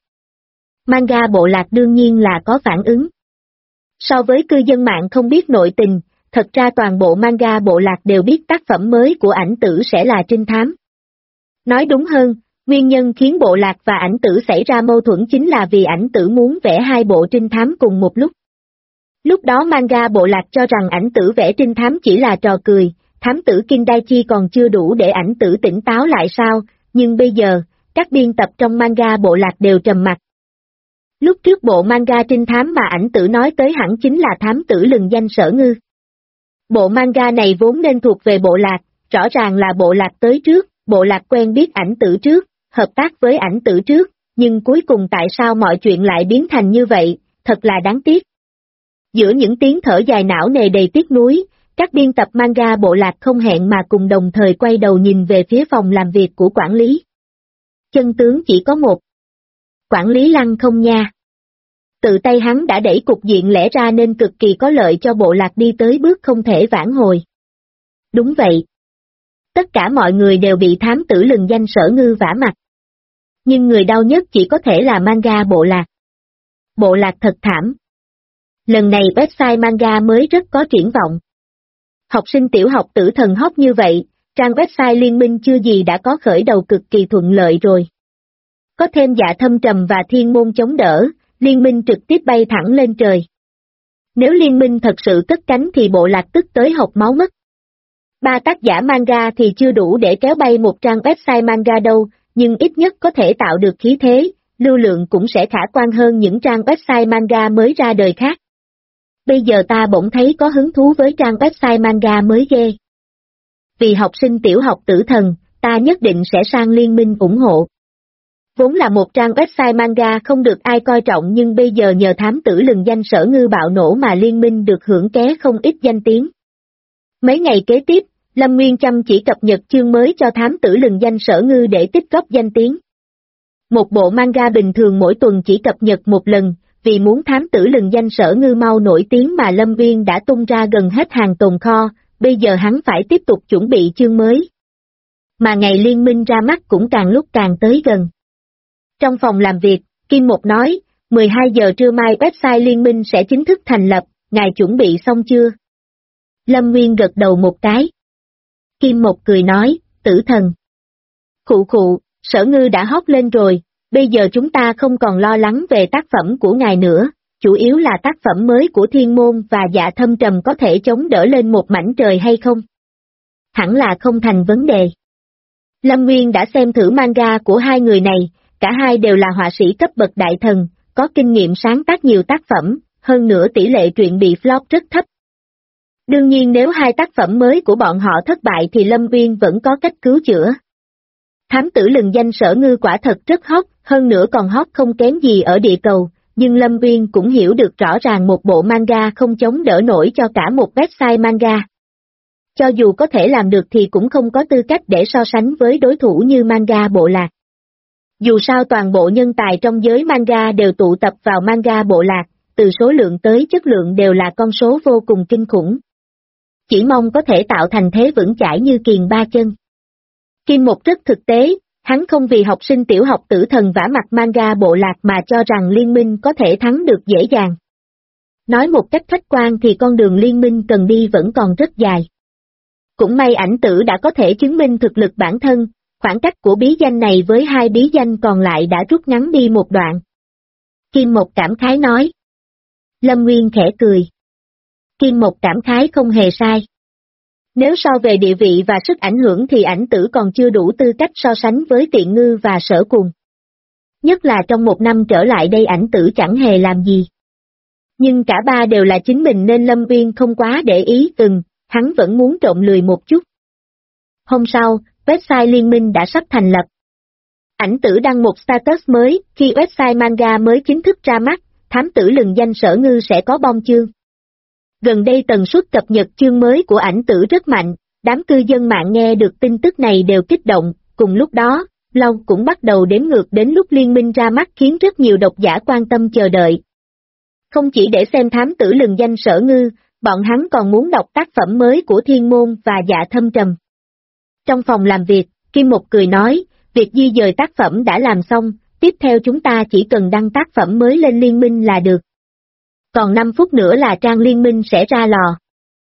Manga bộ lạc đương nhiên là có phản ứng. So với cư dân mạng không biết nội tình, thật ra toàn bộ manga bộ lạc đều biết tác phẩm mới của ảnh tử sẽ là trinh thám. Nói đúng hơn, nguyên nhân khiến bộ lạc và ảnh tử xảy ra mâu thuẫn chính là vì ảnh tử muốn vẽ hai bộ trinh thám cùng một lúc. Lúc đó manga bộ lạc cho rằng ảnh tử vẽ trinh thám chỉ là trò cười, thám tử Kindaichi còn chưa đủ để ảnh tử tỉnh táo lại sao, nhưng bây giờ, các biên tập trong manga bộ lạc đều trầm mặc. Lúc trước bộ manga trinh thám mà ảnh tử nói tới hẳn chính là thám tử lừng danh Sở Ngư. Bộ manga này vốn nên thuộc về bộ lạc, rõ ràng là bộ lạc tới trước, bộ lạc quen biết ảnh tử trước, hợp tác với ảnh tử trước, nhưng cuối cùng tại sao mọi chuyện lại biến thành như vậy, thật là đáng tiếc. Giữa những tiếng thở dài não nề đầy tiếc nuối, các biên tập manga bộ lạc không hẹn mà cùng đồng thời quay đầu nhìn về phía phòng làm việc của quản lý. Chân tướng chỉ có một. Quản lý Lăng không nha. Tự tay hắn đã đẩy cục diện lẽ ra nên cực kỳ có lợi cho bộ lạc đi tới bước không thể vãn hồi. Đúng vậy. Tất cả mọi người đều bị thám tử lừng danh Sở Ngư vả mặt. Nhưng người đau nhất chỉ có thể là manga bộ lạc. Bộ lạc thật thảm. Lần này website manga mới rất có triển vọng. Học sinh tiểu học tử thần hóc như vậy, trang website liên minh chưa gì đã có khởi đầu cực kỳ thuận lợi rồi. Có thêm Dạ Thâm Trầm và Thiên Môn chống đỡ, liên minh trực tiếp bay thẳng lên trời. Nếu liên minh thật sự cất cánh thì bộ lạc tức tới hộc máu mất. 3 tác giả manga thì chưa đủ để kéo bay một trang website manga đâu, nhưng ít nhất có thể tạo được khí thế, lưu lượng cũng sẽ khả quan hơn những trang website manga mới ra đời khác. Bây giờ ta bỗng thấy có hứng thú với trang website manga mới ghê. Vì học sinh tiểu học tử thần, ta nhất định sẽ sang liên minh ủng hộ. Vốn là một trang website manga không được ai coi trọng nhưng bây giờ nhờ thám tử lừng danh Sở Ngư bạo nổ mà liên minh được hưởng ké không ít danh tiếng. Mấy ngày kế tiếp, Lâm Nguyên chăm chỉ cập nhật chương mới cho thám tử lừng danh Sở Ngư để tích góp danh tiếng. Một bộ manga bình thường mỗi tuần chỉ cập nhật một lần, vì muốn thám tử lừng danh Sở Ngư mau nổi tiếng mà Lâm Nguyên đã tung ra gần hết hàng tồn kho, bây giờ hắn phải tiếp tục chuẩn bị chương mới. Mà ngày liên minh ra mắt cũng càng lúc càng tới gần. Trong phòng làm việc, Kim Một nói, 12 giờ trưa mai website liên minh sẽ chính thức thành lập, ngài chuẩn bị xong chưa? Lâm Nguyên gật đầu một cái. Kim Một cười nói, tử thần. Khụ khụ, Sở Ngư đã hot lên rồi, bây giờ chúng ta không còn lo lắng về tác phẩm của ngài nữa, chủ yếu là tác phẩm mới của Thiên Môn và Dạ Thâm Trầm có thể chống đỡ lên một mảnh trời hay không? Hẳn là không thành vấn đề. Lâm Nguyên đã xem thử manga của hai người này, cả hai đều là họa sĩ cấp bậc đại thần, có kinh nghiệm sáng tác nhiều tác phẩm, hơn nữa tỷ lệ truyện bị flop rất thấp. Đương nhiên nếu hai tác phẩm mới của bọn họ thất bại thì Lâm Nguyên vẫn có cách cứu chữa. Thám tử lừng danh Sở Ngư quả thật rất hot, hơn nữa còn hot không kém gì ở địa cầu, nhưng Lâm Nguyên cũng hiểu được rõ ràng một bộ manga không chống đỡ nổi cho cả một website manga. Cho dù có thể làm được thì cũng không có tư cách để so sánh với đối thủ như manga bộ lạc. Dù sao toàn bộ nhân tài trong giới manga đều tụ tập vào manga bộ lạc, từ số lượng tới chất lượng đều là con số vô cùng kinh khủng. Chỉ mong có thể tạo thành thế vững chãi như kiền ba chân. Kim Một rất thực tế, hắn không vì học sinh tiểu học tử thần vả mặt manga bộ lạc mà cho rằng liên minh có thể thắng được dễ dàng. Nói một cách khách quan thì con đường liên minh cần đi vẫn còn rất dài. Cũng may ảnh tử đã có thể chứng minh thực lực bản thân, khoảng cách của bí danh này với hai bí danh còn lại đã rút ngắn đi một đoạn. Kim Một cảm khái nói. Lâm Nguyên khẽ cười. Kim Một cảm khái không hề sai. Nếu so về địa vị và sức ảnh hưởng thì ảnh tử còn chưa đủ tư cách so sánh với Tiện Ngư và Sở Cuồng. Nhất là trong một năm trở lại đây ảnh tử chẳng hề làm gì. Nhưng cả ba đều là chính mình nên Lâm Nguyên không quá để ý, hắn vẫn muốn trộn lười một chút. Hôm sau, website liên minh đã sắp thành lập. Ảnh tử đăng một status mới, khi website manga mới chính thức ra mắt, thám tử lừng danh Sở Ngư sẽ có bom chương. Gần đây tần suất cập nhật chương mới của ảnh tử rất mạnh, đám cư dân mạng nghe được tin tức này đều kích động, cùng lúc đó, Lâu cũng bắt đầu đếm ngược đến lúc liên minh ra mắt khiến rất nhiều độc giả quan tâm chờ đợi. Không chỉ để xem thám tử lừng danh Sở Ngư, bọn hắn còn muốn đọc tác phẩm mới của Thiên Môn và Dạ Thâm Trầm. Trong phòng làm việc, Kim Một cười nói, việc di dời tác phẩm đã làm xong, tiếp theo chúng ta chỉ cần đăng tác phẩm mới lên liên minh là được. Còn 5 phút nữa là trang liên minh sẽ ra lò.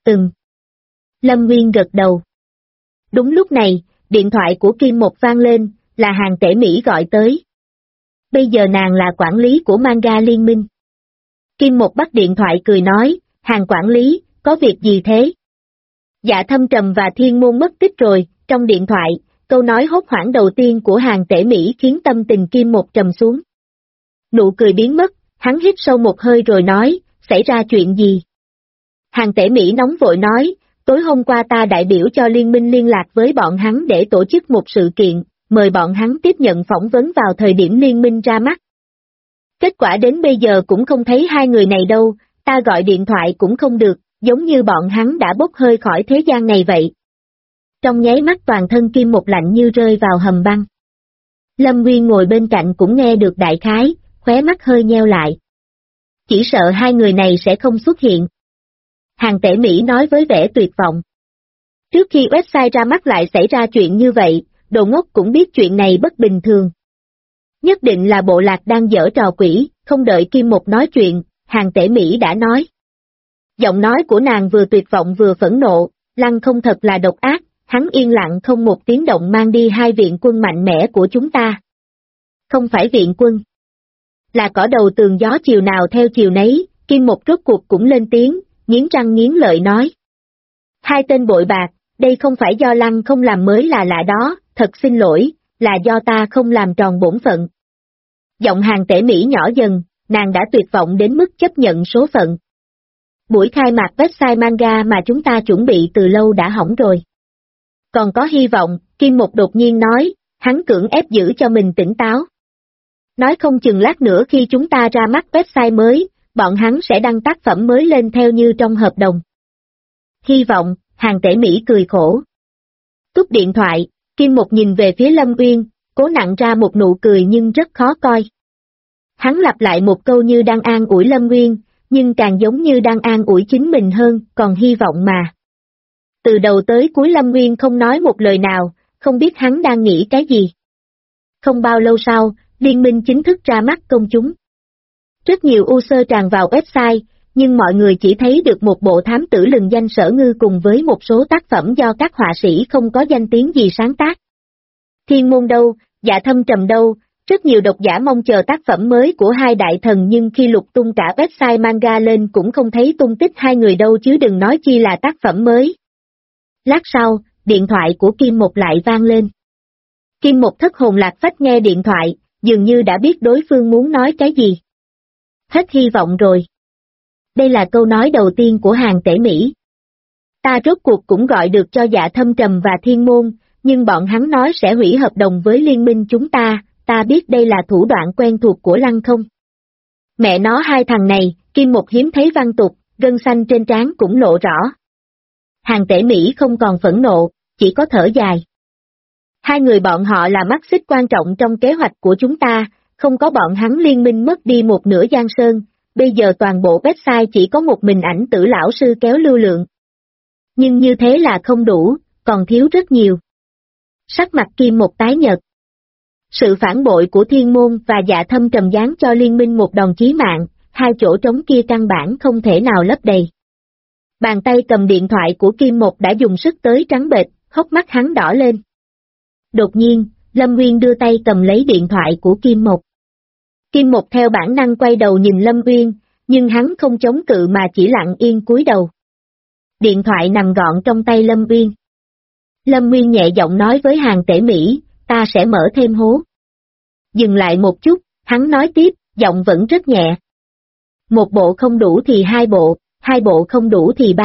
Lâm Nguyên gật đầu. Đúng lúc này, điện thoại của Kim Một vang lên, là Hàng Tể Mỹ gọi tới. Bây giờ nàng là quản lý của manga liên minh. Kim Một bắt điện thoại cười nói, Hàng quản lý, có việc gì thế? Dạ Thâm Trầm và Thiên Môn mất tích rồi, trong điện thoại, câu nói hốt hoảng đầu tiên của Hàng Tể Mỹ khiến tâm tình Kim Một trầm xuống. Nụ cười biến mất, hắn hít sâu một hơi rồi nói, xảy ra chuyện gì? Hàng Tể Mỹ nóng vội nói, tối hôm qua ta đại biểu cho liên minh liên lạc với bọn hắn để tổ chức một sự kiện, mời bọn hắn tiếp nhận phỏng vấn vào thời điểm liên minh ra mắt. Kết quả đến bây giờ cũng không thấy hai người này đâu, ta gọi điện thoại cũng không được, giống như bọn hắn đã bốc hơi khỏi thế gian này vậy. Trong nháy mắt toàn thân Kim Một lạnh như rơi vào hầm băng. Lâm Nguyên ngồi bên cạnh cũng nghe được đại khái, khóe mắt hơi nheo lại. Chỉ sợ hai người này sẽ không xuất hiện. Hàng Tể Mỹ nói với vẻ tuyệt vọng. Trước khi website ra mắt lại xảy ra chuyện như vậy, đồ ngốc cũng biết chuyện này bất bình thường. Nhất định là bộ lạc đang giở trò quỷ, không đợi Kim Một nói chuyện, Hàng Tể Mỹ đã nói. Giọng nói của nàng vừa tuyệt vọng vừa phẫn nộ, Lăng Không thật là độc ác, hắn yên lặng không một tiếng động mang đi hai viện quân mạnh mẽ của chúng ta. Không phải viện quân. Là cỏ đầu tường gió chiều nào theo chiều nấy, Kim Một rốt cuộc cũng lên tiếng, nghiến răng nghiến lợi nói. Hai tên bội bạc, đây không phải do Lăng Không làm mới là lạ đó, thật xin lỗi, là do ta không làm tròn bổn phận. Giọng Hàng Tể Mỹ nhỏ dần, nàng đã tuyệt vọng đến mức chấp nhận số phận. Buổi khai mạc website manga mà chúng ta chuẩn bị từ lâu đã hỏng rồi. Còn có hy vọng, Kim Một đột nhiên nói, hắn cưỡng ép giữ cho mình tỉnh táo. Nói không chừng lát nữa khi chúng ta ra mắt website mới, bọn hắn sẽ đăng tác phẩm mới lên theo như trong hợp đồng. Hy vọng, Hàng Tể Mỹ cười khổ. Cúp điện thoại, Kim Một nhìn về phía Lâm Uyên, cố nặn ra một nụ cười nhưng rất khó coi. Hắn lặp lại một câu như đang an ủi Lâm Uyên, nhưng càng giống như đang an ủi chính mình hơn, còn hy vọng mà. Từ đầu tới cuối Lâm Uyên không nói một lời nào, không biết hắn đang nghĩ cái gì. Không bao lâu sau, liên minh chính thức ra mắt công chúng. Rất nhiều user tràn vào website, nhưng mọi người chỉ thấy được một bộ thám tử lừng danh Sở Ngư cùng với một số tác phẩm do các họa sĩ không có danh tiếng gì sáng tác. Thiên Môn đâu, Dạ Thâm Trầm đâu, rất nhiều độc giả mong chờ tác phẩm mới của hai đại thần nhưng khi lục tung cả website manga lên cũng không thấy tung tích hai người đâu chứ đừng nói chi là tác phẩm mới. Lát sau, điện thoại của Kim Một lại vang lên. Kim Một thất hồn lạc phách nghe điện thoại, dường như đã biết đối phương muốn nói cái gì. Hết hy vọng rồi. Đây là câu nói đầu tiên của Hàng Tể Mỹ. Ta rốt cuộc cũng gọi được cho Dạ Thâm Trầm và Thiên Môn, nhưng bọn hắn nói sẽ hủy hợp đồng với liên minh chúng ta biết đây là thủ đoạn quen thuộc của Lăng Không. Mẹ nó hai thằng này, Kim Một hiếm thấy văn tục, gân xanh trên trán cũng lộ rõ. Hàng Tể Mỹ không còn phẫn nộ, chỉ có thở dài. Hai người bọn họ là mắt xích quan trọng trong kế hoạch của chúng ta, không có bọn hắn liên minh mất đi một nửa giang sơn, bây giờ toàn bộ website chỉ có một mình ảnh Tử lão sư kéo lưu lượng. Nhưng như thế là không đủ, còn thiếu rất nhiều. Sắc mặt Kim Một tái nhợt. Sự phản bội của Thiên Môn và Dạ Thâm Trầm giáng cho liên minh một đòn chí mạng, hai chỗ trống kia căn bản không thể nào lấp đầy. Bàn tay cầm điện thoại của Kim Một đã dùng sức tới trắng bệch, hốc mắt hắn đỏ lên. Đột nhiên, Lâm Nguyên đưa tay cầm lấy điện thoại của Kim Một. Kim Một theo bản năng quay đầu nhìn Lâm Nguyên, nhưng hắn không chống cự mà chỉ lặng yên cúi đầu. Điện thoại nằm gọn trong tay Lâm Nguyên. Lâm Nguyên nhẹ giọng nói với Hàng Tể Mỹ, ta sẽ mở thêm hố. Dừng lại một chút, hắn nói tiếp, giọng vẫn rất nhẹ. Một bộ không đủ thì hai bộ không đủ thì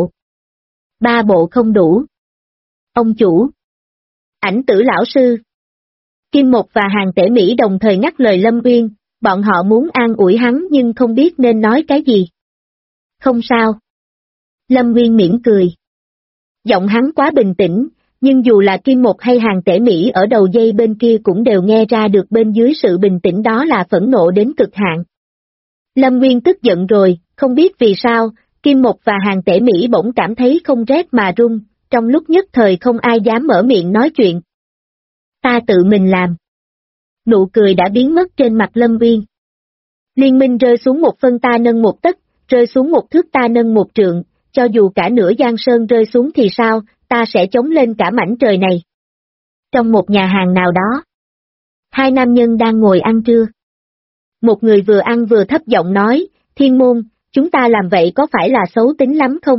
ba bộ không đủ. Ông chủ. Ảnh Tử lão sư. Kim Một và Hàng Tể Mỹ đồng thời ngắt lời Lâm Uyên, bọn họ muốn an ủi hắn nhưng không biết nên nói cái gì. Không sao. Lâm Uyên mỉm cười. Giọng hắn quá bình tĩnh, nhưng dù là Kim Một hay Hàng Tể Mỹ ở đầu dây bên kia cũng đều nghe ra được bên dưới sự bình tĩnh đó là phẫn nộ đến cực hạn. Lâm Nguyên tức giận rồi, không biết vì sao, Kim Một và Hàng Tể Mỹ bỗng cảm thấy không rét mà run, trong lúc nhất thời không ai dám mở miệng nói chuyện. Ta tự mình làm. Nụ cười đã biến mất trên mặt Lâm Nguyên. Liên minh rơi xuống một phân ta nâng một tấc, rơi xuống một thước ta nâng một trượng, cho dù cả nửa giang sơn rơi xuống thì sao, ta sẽ chống lên cả mảnh trời này. Trong một nhà hàng nào đó, hai nam nhân đang ngồi ăn trưa. Một người vừa ăn vừa thấp giọng nói, Thiên Môn, chúng ta làm vậy có phải là xấu tính lắm không?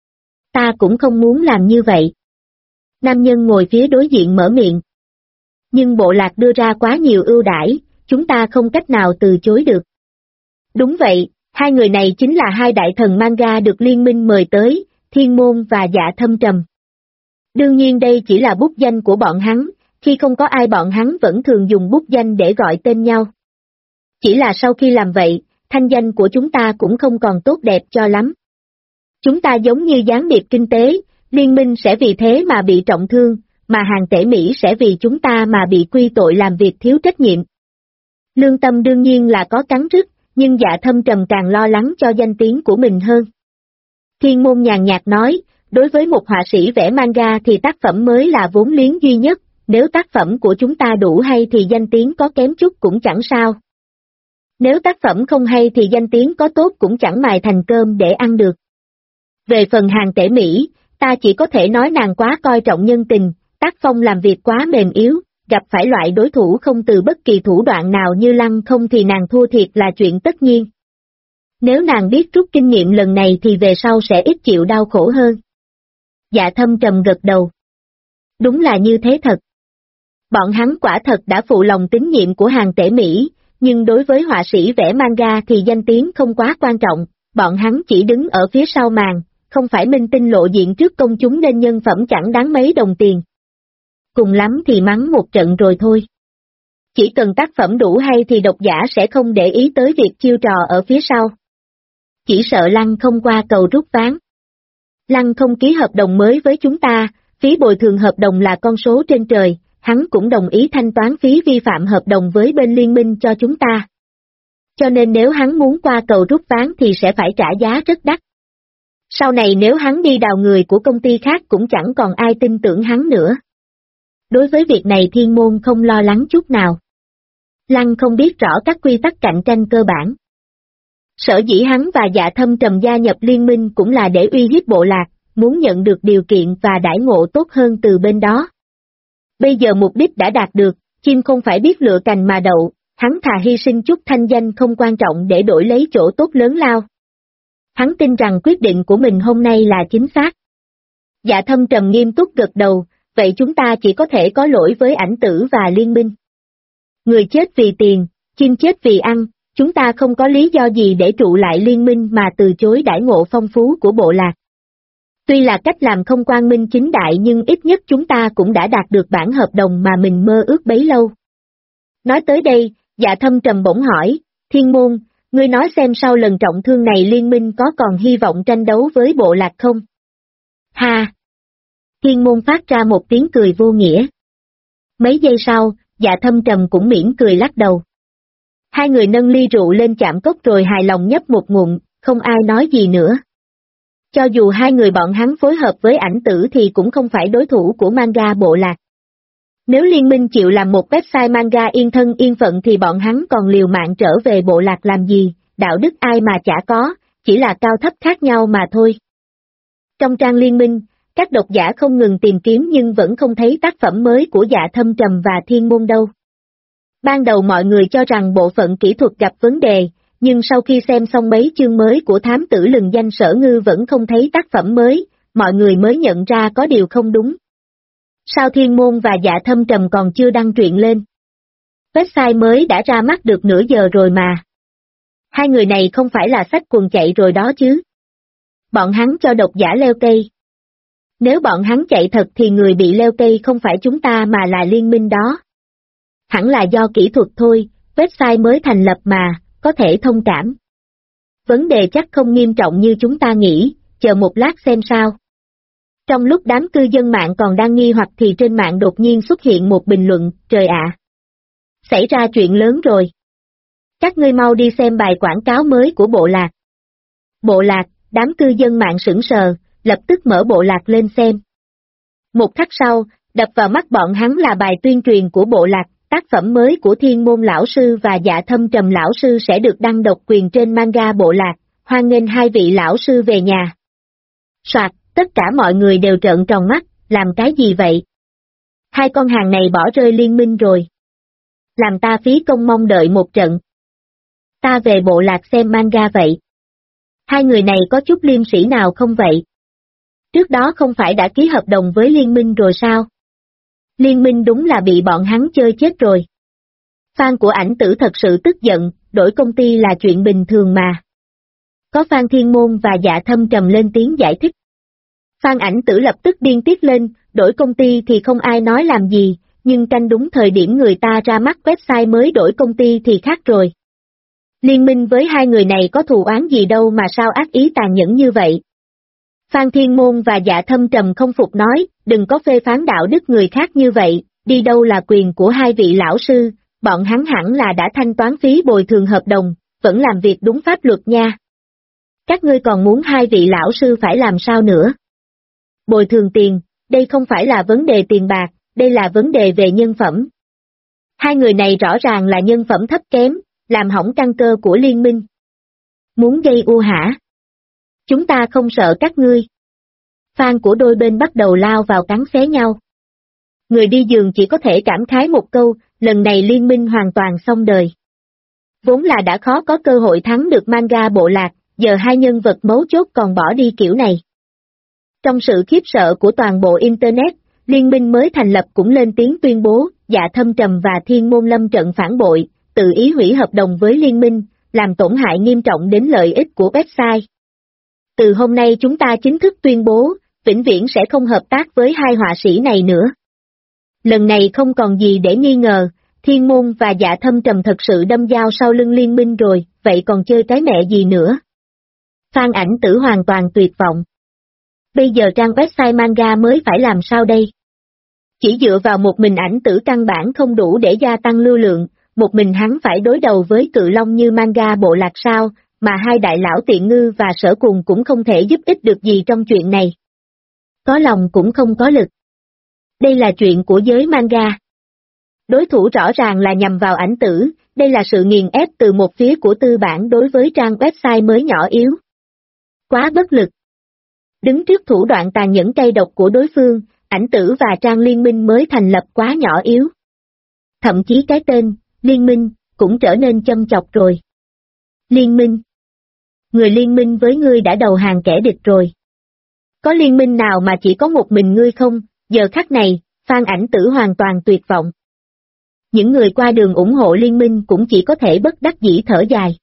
Ta cũng không muốn làm như vậy. Nam nhân ngồi phía đối diện mở miệng. Nhưng bộ lạc đưa ra quá nhiều ưu đãi, chúng ta không cách nào từ chối được. Đúng vậy, hai người này chính là hai đại thần manga được liên minh mời tới, Thiên Môn và Dạ Thâm Trầm. Đương nhiên đây chỉ là bút danh của bọn hắn, khi không có ai bọn hắn vẫn thường dùng bút danh để gọi tên nhau. Chỉ là sau khi làm vậy, thanh danh của chúng ta cũng không còn tốt đẹp cho lắm. Chúng ta giống như gián điệp kinh tế, liên minh sẽ vì thế mà bị trọng thương, mà hàng tể Mỹ sẽ vì chúng ta mà bị quy tội làm việc thiếu trách nhiệm. Lương tâm đương nhiên là có cắn rứt, nhưng Dạ Thâm Trầm càng lo lắng cho danh tiếng của mình hơn. Thiên Môn nhàn nhạt nói, đối với một họa sĩ vẽ manga thì tác phẩm mới là vốn liếng duy nhất, nếu tác phẩm của chúng ta đủ hay thì danh tiếng có kém chút cũng chẳng sao. Nếu tác phẩm không hay thì danh tiếng có tốt cũng chẳng mài thành cơm để ăn được. Về phần hàng tể Mỹ, ta chỉ có thể nói nàng quá coi trọng nhân tình, tác phong làm việc quá mềm yếu, gặp phải loại đối thủ không từ bất kỳ thủ đoạn nào như Lăng Không thì nàng thua thiệt là chuyện tất nhiên. Nếu nàng biết rút kinh nghiệm lần này thì về sau sẽ ít chịu đau khổ hơn. Dạ Thâm Trầm gật đầu. Đúng là như thế thật. Bọn hắn quả thật đã phụ lòng tín nhiệm của hàng tể Mỹ, nhưng đối với họa sĩ vẽ manga thì danh tiếng không quá quan trọng, bọn hắn chỉ đứng ở phía sau màn, không phải minh tinh lộ diện trước công chúng nên nhân phẩm chẳng đáng mấy đồng tiền. Cùng lắm thì mắng một trận rồi thôi. Chỉ cần tác phẩm đủ hay thì độc giả sẽ không để ý tới việc chiêu trò ở phía sau. Chỉ sợ Lăng Không qua cầu rút ván. Lăng Không ký hợp đồng mới với chúng ta, phí bồi thường hợp đồng là con số trên trời, hắn cũng đồng ý thanh toán phí vi phạm hợp đồng với bên liên minh cho chúng ta. Cho nên nếu hắn muốn qua cầu rút ván thì sẽ phải trả giá rất đắt. Sau này nếu hắn đi đào người của công ty khác cũng chẳng còn ai tin tưởng hắn nữa. Đối với việc này Thiên Môn không lo lắng chút nào. Lăng Không biết rõ các quy tắc cạnh tranh cơ bản. Sở dĩ hắn và Dạ Thâm Trầm gia nhập liên minh cũng là để uy hiếp bộ lạc, muốn nhận được điều kiện và đãi ngộ tốt hơn từ bên đó. Bây giờ mục đích đã đạt được, chim không phải biết lựa cành mà đậu, hắn thà hy sinh chút thanh danh không quan trọng để đổi lấy chỗ tốt lớn lao. Hắn tin rằng quyết định của mình hôm nay là chính xác. Dạ Thâm Trầm nghiêm túc gật đầu, vậy chúng ta chỉ có thể có lỗi với Ảnh Tử và liên minh. Người chết vì tiền, chim chết vì ăn, chúng ta không có lý do gì để trụ lại liên minh mà từ chối đãi ngộ phong phú của bộ lạc. Tuy là cách làm không quang minh chính đại nhưng ít nhất chúng ta cũng đã đạt được bản hợp đồng mà mình mơ ước bấy lâu. Nói tới đây, Dạ Thâm Trầm bỗng hỏi, Thiên Môn, ngươi nói xem sau lần trọng thương này liên minh có còn hy vọng tranh đấu với bộ lạc không? Ha! Thiên Môn phát ra một tiếng cười vô nghĩa. Mấy giây sau, Dạ Thâm Trầm cũng mỉm cười lắc đầu. Hai người nâng ly rượu lên chạm cốc rồi hài lòng nhấp một ngụm, không ai nói gì nữa. Cho dù hai người bọn hắn phối hợp với Ảnh Tử thì cũng không phải đối thủ của manga bộ lạc. Nếu liên minh chịu làm một website manga yên thân yên phận thì bọn hắn còn liều mạng trở về bộ lạc làm gì, đạo đức ai mà chả có, chỉ là cao thấp khác nhau mà thôi. Trong trang liên minh, các độc giả không ngừng tìm kiếm nhưng vẫn không thấy tác phẩm mới của Dạ Thâm Trầm và Thiên Môn đâu. Ban đầu mọi người cho rằng bộ phận kỹ thuật gặp vấn đề, nhưng sau khi xem xong mấy chương mới của thám tử lừng danh Sở Ngư vẫn không thấy tác phẩm mới, mọi người mới nhận ra có điều không đúng. Sao Thiên Môn và Dạ Thâm Trầm còn chưa đăng truyện lên? Website mới đã ra mắt được nửa giờ rồi mà. Hai người này không phải là xách quần chạy rồi đó chứ. Bọn hắn cho độc giả leo cây. Nếu bọn hắn chạy thật thì người bị leo cây không phải chúng ta mà là liên minh đó. Hẳn là do kỹ thuật thôi, website mới thành lập mà, có thể thông cảm. Vấn đề chắc không nghiêm trọng như chúng ta nghĩ, chờ một lát xem sao. Trong lúc đám cư dân mạng còn đang nghi hoặc thì trên mạng đột nhiên xuất hiện một bình luận, trời ạ! Xảy ra chuyện lớn rồi. Các ngươi mau đi xem bài quảng cáo mới của bộ lạc. Bộ lạc, đám cư dân mạng sững sờ, lập tức mở bộ lạc lên xem. Một khắc sau, đập vào mắt bọn hắn là bài tuyên truyền của bộ lạc, tác phẩm mới của Thiên Môn lão sư và Dạ Thâm Trầm lão sư sẽ được đăng độc quyền trên manga bộ lạc, hoan nghênh hai vị lão sư về nhà. Soạt, tất cả mọi người đều trợn tròn mắt, làm cái gì vậy? Hai con hàng này bỏ rơi liên minh rồi. Làm ta phí công mong đợi một trận. Ta về bộ lạc xem manga vậy. Hai người này có chút liêm sĩ nào không vậy? Trước đó không phải đã ký hợp đồng với liên minh rồi sao? Liên minh đúng là bị bọn hắn chơi chết rồi. Fan của ảnh tử thật sự tức giận, đổi công ty là chuyện bình thường mà. Có Phan Thiên Môn và Dạ Thâm Trầm lên tiếng giải thích. Phan ảnh tử lập tức điên tiết lên, đổi công ty thì không ai nói làm gì, nhưng canh đúng thời điểm người ta ra mắt website mới đổi công ty thì khác rồi. Liên minh với hai người này có thù oán gì đâu mà sao ác ý tàn nhẫn như vậy. Phan Thiên Môn và Dạ Thâm Trầm không phục nói, đừng có phê phán đạo đức người khác như vậy, đi đâu là quyền của hai vị lão sư, bọn hắn hẳn là đã thanh toán phí bồi thường hợp đồng, vẫn làm việc đúng pháp luật nha. Các ngươi còn muốn hai vị lão sư phải làm sao nữa? Bồi thường tiền, đây không phải là vấn đề tiền bạc, đây là vấn đề về nhân phẩm. Hai người này rõ ràng là nhân phẩm thấp kém, làm hỏng căn cơ của liên minh. Muốn gây u hả? Chúng ta không sợ các ngươi. Fan của đôi bên bắt đầu lao vào cắn xé nhau. Người đi giường chỉ có thể cảm khái một câu, lần này liên minh hoàn toàn xong đời. Vốn là đã khó có cơ hội thắng được manga bộ lạc, giờ hai nhân vật mấu chốt còn bỏ đi kiểu này. Trong sự khiếp sợ của toàn bộ Internet, liên minh mới thành lập cũng lên tiếng tuyên bố, Dạ Thâm Trầm và Thiên Môn lâm trận phản bội, tự ý hủy hợp đồng với liên minh, làm tổn hại nghiêm trọng đến lợi ích của website. Từ hôm nay chúng ta chính thức tuyên bố, vĩnh viễn sẽ không hợp tác với hai họa sĩ này nữa. Lần này không còn gì để nghi ngờ, Thiên Môn và Dạ Thâm Trầm thật sự đâm dao sau lưng liên minh rồi, vậy còn chơi cái mẹ gì nữa? Phan ảnh tử hoàn toàn tuyệt vọng. Bây giờ trang website manga mới phải làm sao đây? Chỉ dựa vào một mình ảnh tử căn bản không đủ để gia tăng lưu lượng, một mình hắn phải đối đầu với cự long như manga bộ lạc sao, mà hai đại lão Tiện Ngư và Sở Cùng cũng không thể giúp ích được gì trong chuyện này. Có lòng cũng không có lực. Đây là chuyện của giới manga. Đối thủ rõ ràng là nhằm vào ảnh tử, đây là sự nghiền ép từ một phía của tư bản đối với trang website mới nhỏ yếu. Quá bất lực. Đứng trước thủ đoạn tàn nhẫn cay độc của đối phương, ảnh tử và trang liên minh mới thành lập quá nhỏ yếu. Thậm chí cái tên, liên minh, cũng trở nên châm chọc rồi. Liên minh. Người liên minh với ngươi đã đầu hàng kẻ địch rồi. Có liên minh nào mà chỉ có một mình ngươi không? Giờ khắc này, Phan ảnh tử hoàn toàn tuyệt vọng. Những người qua đường ủng hộ liên minh cũng chỉ có thể bất đắc dĩ thở dài.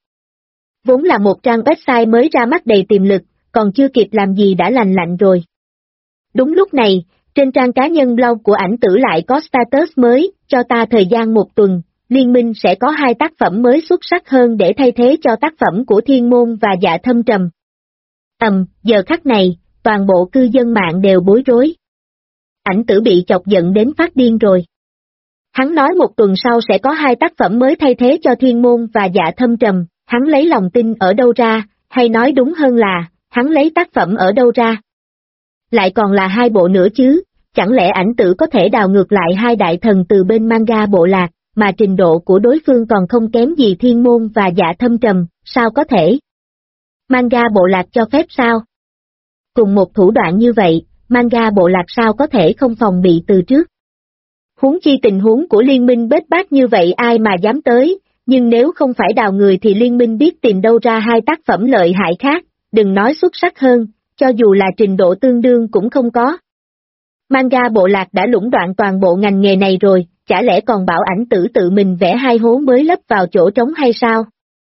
Vốn là một trang website mới ra mắt đầy tiềm lực, còn chưa kịp làm gì đã lành lạnh rồi. Đúng lúc này, trên trang cá nhân blog của ảnh tử lại có status mới, cho ta thời gian một tuần, liên minh sẽ có 2 tác phẩm mới xuất sắc hơn để thay thế cho tác phẩm của Thiên Môn và Dạ Thâm Trầm. Giờ khắc này, toàn bộ cư dân mạng đều bối rối. Ảnh tử bị chọc giận đến phát điên rồi. Hắn nói một tuần sau sẽ có 2 tác phẩm mới thay thế cho Thiên Môn và Dạ Thâm Trầm, hắn lấy lòng tin ở đâu ra, hay nói đúng hơn là, hắn lấy tác phẩm ở đâu ra? Lại còn là 2 bộ nữa chứ, chẳng lẽ ảnh tử có thể đào ngược lại 2 đại thần từ bên manga bộ lạc, mà trình độ của đối phương còn không kém gì Thiên Môn và Dạ Thâm Trầm, sao có thể? Manga bộ lạc cho phép sao? Cùng một thủ đoạn như vậy, manga bộ lạc sao có thể không phòng bị từ trước? Huống chi tình huống của liên minh bết bát như vậy ai mà dám tới, nhưng nếu không phải đào người thì liên minh biết tìm đâu ra 2 tác phẩm lợi hại khác, đừng nói xuất sắc hơn, cho dù là trình độ tương đương cũng không có. Manga bộ lạc đã lũng đoạn toàn bộ ngành nghề này rồi, chả lẽ còn bảo ảnh tử tự mình vẽ 2 hố mới lấp vào chỗ trống hay sao?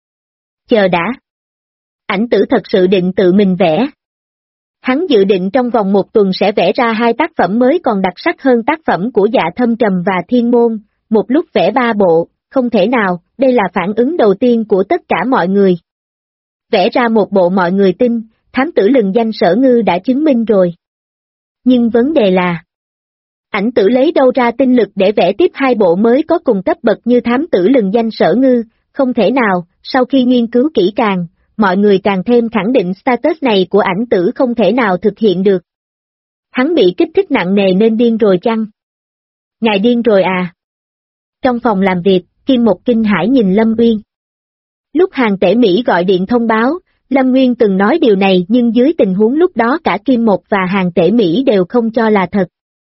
Chờ đã. Ảnh tử thật sự định tự mình vẽ. Hắn dự định trong vòng 1 tuần sẽ vẽ ra 2 tác phẩm mới còn đặc sắc hơn tác phẩm của Dạ Thâm Trầm và Thiên Môn, một lúc vẽ 3 bộ, không thể nào, đây là phản ứng đầu tiên của tất cả mọi người. Vẽ ra một bộ mọi người tin, thám tử lừng danh Sở Ngư đã chứng minh rồi. Nhưng vấn đề là, ảnh tử lấy đâu ra tinh lực để vẽ tiếp 2 bộ mới có cùng cấp bậc như thám tử lừng danh Sở Ngư, không thể nào, sau khi nghiên cứu kỹ càng, mọi người càng thêm khẳng định status này của ảnh tử không thể nào thực hiện được. Hắn bị kích thích nặng nề nên điên rồi chăng? Ngài điên rồi à? Trong phòng làm việc, Kim Một kinh hãi nhìn Lâm Uyên. Lúc Hàng Tể Mỹ gọi điện thông báo, Lâm Nguyên từng nói điều này nhưng dưới tình huống lúc đó cả Kim Một và Hàn Tể Mỹ đều không cho là thật.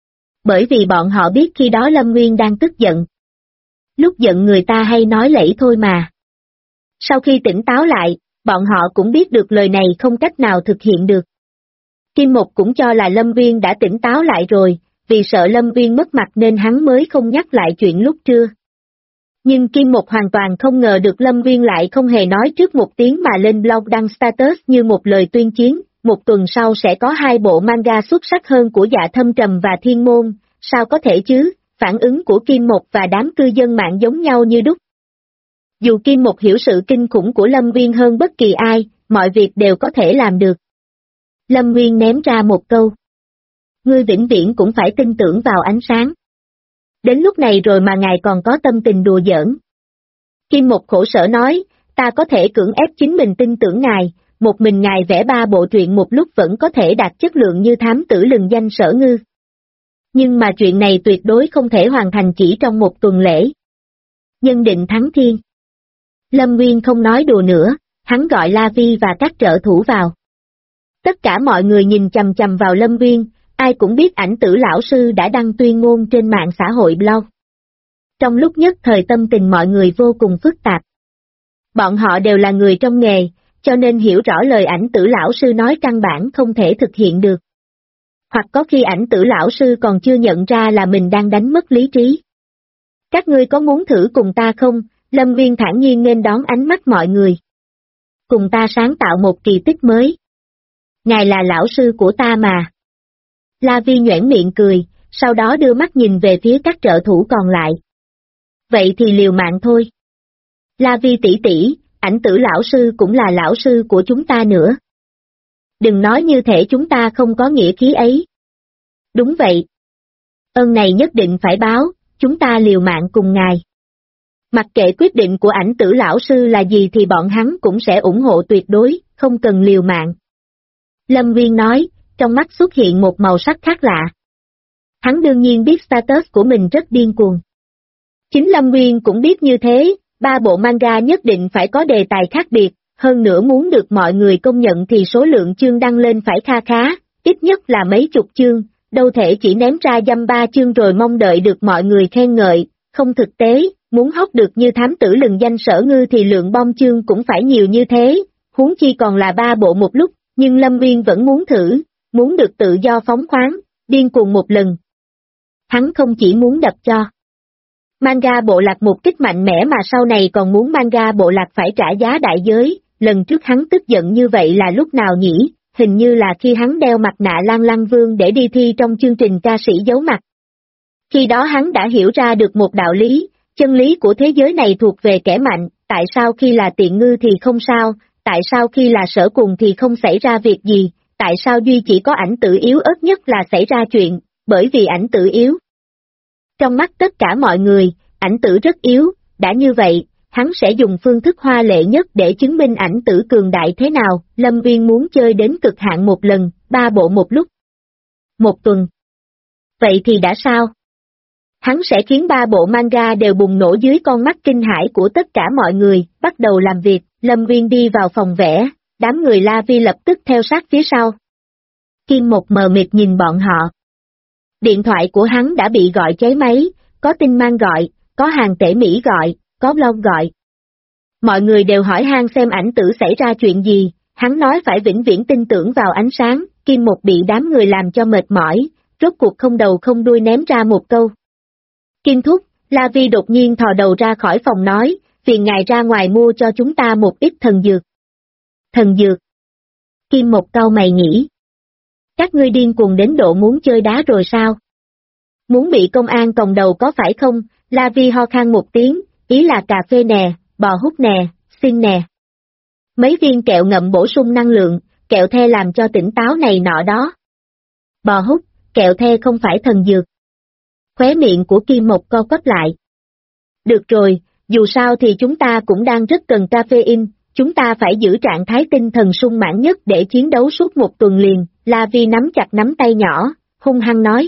Bởi vì bọn họ biết khi đó Lâm Nguyên đang tức giận. Lúc giận người ta hay nói lẫy thôi mà. Sau khi tỉnh táo lại, bọn họ cũng biết được lời này không cách nào thực hiện được. Kim Một cũng cho là Lâm Nguyên đã tỉnh táo lại rồi, vì sợ Lâm Nguyên mất mặt nên hắn mới không nhắc lại chuyện lúc trưa. Nhưng Kim Một hoàn toàn không ngờ được Lâm Nguyên lại không hề nói trước một tiếng mà lên blog đăng status như một lời tuyên chiến, một tuần sau sẽ có 2 bộ manga xuất sắc hơn của Dạ Thâm Trầm và Thiên Môn, sao có thể chứ, phản ứng của Kim Một và đám cư dân mạng giống nhau như đúc. Dù Kim Một hiểu sự kinh khủng của Lâm Nguyên hơn bất kỳ ai, mọi việc đều có thể làm được. Lâm Nguyên ném ra một câu. Ngươi vĩnh viễn cũng phải tin tưởng vào ánh sáng. Đến lúc này rồi mà ngài còn có tâm tình đùa giỡn. Kim Một khổ sở nói, ta có thể cưỡng ép chính mình tin tưởng ngài, một mình ngài vẽ 3 bộ truyện một lúc vẫn có thể đạt chất lượng như thám tử lừng danh Sở Ngư. Nhưng mà chuyện này tuyệt đối không thể hoàn thành chỉ trong một tuần lễ. Nhân định thắng thiên. Lâm Nguyên không nói đùa nữa, hắn gọi La Vi và các trợ thủ vào. Tất cả mọi người nhìn chằm chằm vào Lâm Nguyên, ai cũng biết Ảnh Tử lão sư đã đăng tuyên ngôn trên mạng xã hội blog. Trong lúc nhất thời tâm tình mọi người vô cùng phức tạp. Bọn họ đều là người trong nghề, cho nên hiểu rõ lời Ảnh Tử lão sư nói căn bản không thể thực hiện được. Hoặc có khi Ảnh Tử lão sư còn chưa nhận ra là mình đang đánh mất lý trí. Các ngươi có muốn thử cùng ta không? Lâm Nguyên thản nhiên nghênh đón ánh mắt mọi người. Cùng ta sáng tạo một kỳ tích mới. Ngài là lão sư của ta mà. La Vi nhoẻn miệng cười, sau đó đưa mắt nhìn về phía các trợ thủ còn lại. Vậy thì liều mạng thôi. La Vi tỷ tỷ, Ảnh Tử lão sư cũng là lão sư của chúng ta nữa. Đừng nói như thể chúng ta không có nghĩa khí ấy. Đúng vậy. Ơn này nhất định phải báo, chúng ta liều mạng cùng ngài. Mặc kệ quyết định của Ảnh Tử lão sư là gì thì bọn hắn cũng sẽ ủng hộ tuyệt đối, không cần liều mạng. Lâm Nguyên nói, trong mắt xuất hiện một màu sắc khác lạ. Hắn đương nhiên biết status của mình rất điên cuồng. Chính Lâm Nguyên cũng biết như thế, 3 bộ manga nhất định phải có đề tài khác biệt, hơn nữa muốn được mọi người công nhận thì số lượng chương đăng lên phải kha khá, ít nhất là mấy chục chương, đâu thể chỉ ném ra dăm 3 chương rồi mong đợi được mọi người khen ngợi, không thực tế, muốn hot được như thám tử lừng danh Sở Ngư thì lượng bom chương cũng phải nhiều như thế, huống chi còn là 3 bộ một lúc, nhưng Lâm Nguyên vẫn muốn thử, muốn được tự do phóng khoáng, điên cuồng một lần. Hắn không chỉ muốn đập cho manga bộ lạc một kích mạnh mẽ mà sau này còn muốn manga bộ lạc phải trả giá đại giới, lần trước hắn tức giận như vậy là lúc nào nhỉ, hình như là khi hắn đeo mặt nạ Lan Lăng Vương để đi thi trong chương trình ca sĩ giấu mặt. Khi đó hắn đã hiểu ra được một đạo lý, chân lý của thế giới này thuộc về kẻ mạnh, tại sao khi là Tiện Ngư thì không sao, tại sao khi là Sở Cùng thì không xảy ra việc gì, tại sao duy chỉ có Ảnh Tử yếu ớt nhất là xảy ra chuyện, bởi vì Ảnh Tử yếu. Trong mắt tất cả mọi người, Ảnh Tử rất yếu, đã như vậy, hắn sẽ dùng phương thức hoa lệ nhất để chứng minh Ảnh Tử cường đại thế nào, Lâm Nguyên muốn chơi đến cực hạn một lần, 3 bộ một lúc. Một tuần. Vậy thì đã sao? Hắn sẽ khiến 3 bộ manga đều bùng nổ dưới con mắt kinh hãi của tất cả mọi người, bắt đầu làm việc, Lâm Nguyên đi vào phòng vẽ, đám người La Vi lập tức theo sát phía sau. Kim Một mờ mịt nhìn bọn họ. Điện thoại của hắn đã bị gọi cháy máy, có tin mang gọi, có Hàn Tể Mỹ gọi, có blog gọi. Mọi người đều hỏi han xem Ảnh Tử xảy ra chuyện gì, hắn nói phải vĩnh viễn tin tưởng vào ánh sáng, Kim Một bị đám người làm cho mệt mỏi, rốt cuộc không đầu không đuôi ném ra một câu. Kim Thúc, La Vi đột nhiên thò đầu ra khỏi phòng nói, phiền ngài ra ngoài mua cho chúng ta một ít thần dược. Thần dược. Kim Một cau mày nghĩ. Các ngươi điên cuồng đến độ muốn chơi đá rồi sao? Muốn bị công an còng đầu có phải không? La Vi ho khan một tiếng, ý là cà phê nè, bò hút nè, xin nè. Mấy viên kẹo ngậm bổ sung năng lượng, kẹo the làm cho tỉnh táo này nọ đó. Bò hút, kẹo the không phải thần dược. Khóe miệng của Kim Một co quắp lại. Được rồi, dù sao thì chúng ta cũng đang rất cần caffeine, chúng ta phải giữ trạng thái tinh thần sung mãn nhất để chiến đấu suốt một tuần liền, La Vi nắm chặt nắm tay nhỏ, hung hăng nói.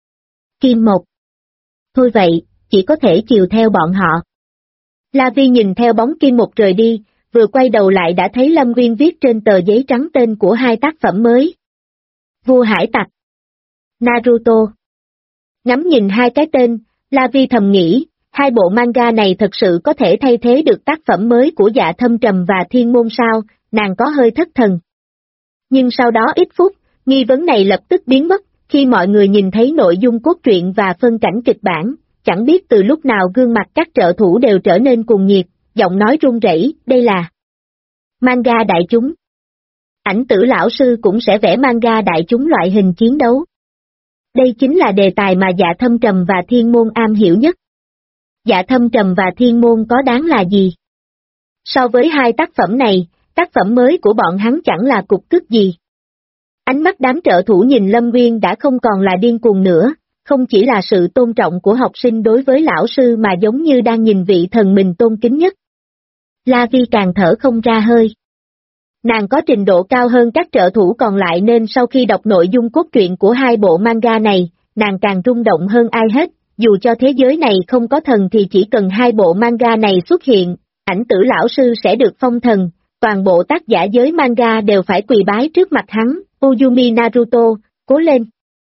Kim Một. Thôi vậy, chỉ có thể chiều theo bọn họ. La Vi nhìn theo bóng Kim Một rời đi, vừa quay đầu lại đã thấy Lâm Nguyên viết trên tờ giấy trắng tên của hai tác phẩm mới. Vua Hải Tặc, Naruto. Ngắm nhìn hai cái tên, La Vi thầm nghĩ, hai bộ manga này thật sự có thể thay thế được tác phẩm mới của Dạ Thâm Trầm và Thiên Môn sao, nàng có hơi thất thần. Nhưng sau đó ít phút, nghi vấn này lập tức biến mất, khi mọi người nhìn thấy nội dung cốt truyện và phân cảnh kịch bản, chẳng biết từ lúc nào gương mặt các trợ thủ đều trở nên cuồng nhiệt, giọng nói run rẩy, đây là manga đại chúng. Ảnh Tử lão sư cũng sẽ vẽ manga đại chúng loại hình chiến đấu. Đây chính là đề tài mà Dạ Thâm Trầm và Thiên Môn am hiểu nhất. Dạ Thâm Trầm và Thiên Môn có đáng là gì? So với hai tác phẩm này, tác phẩm mới của bọn hắn chẳng là cục cức gì. Ánh mắt đám trợ thủ nhìn Lâm Nguyên đã không còn là điên cuồng nữa, không chỉ là sự tôn trọng của học sinh đối với lão sư mà giống như đang nhìn vị thần mình tôn kính nhất. La Vi càng thở không ra hơi. Nàng có trình độ cao hơn các trợ thủ còn lại nên sau khi đọc nội dung cốt truyện của hai bộ manga này, nàng càng rung động hơn ai hết, dù cho thế giới này không có thần thì chỉ cần hai bộ manga này xuất hiện, Ảnh Tử lão sư sẽ được phong thần, toàn bộ tác giả giới manga đều phải quỳ bái trước mặt hắn, Uzumi Naruto, cố lên.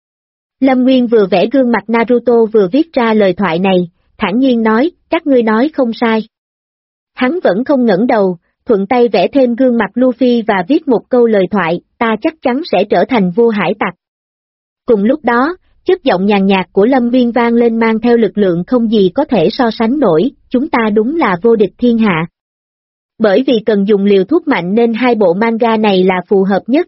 Lâm Nguyên vừa vẽ gương mặt Naruto vừa viết ra lời thoại này, thản nhiên nói, các ngươi nói không sai. Hắn vẫn không ngẩng đầu, thuận tay vẽ thêm gương mặt Luffy và viết một câu lời thoại, ta chắc chắn sẽ trở thành vua hải tặc. Cùng lúc đó, chất giọng nhàn nhạt của Lâm Nguyên vang lên mang theo lực lượng không gì có thể so sánh nổi, chúng ta đúng là vô địch thiên hạ. Bởi vì cần dùng liều thuốc mạnh nên hai bộ manga này là phù hợp nhất.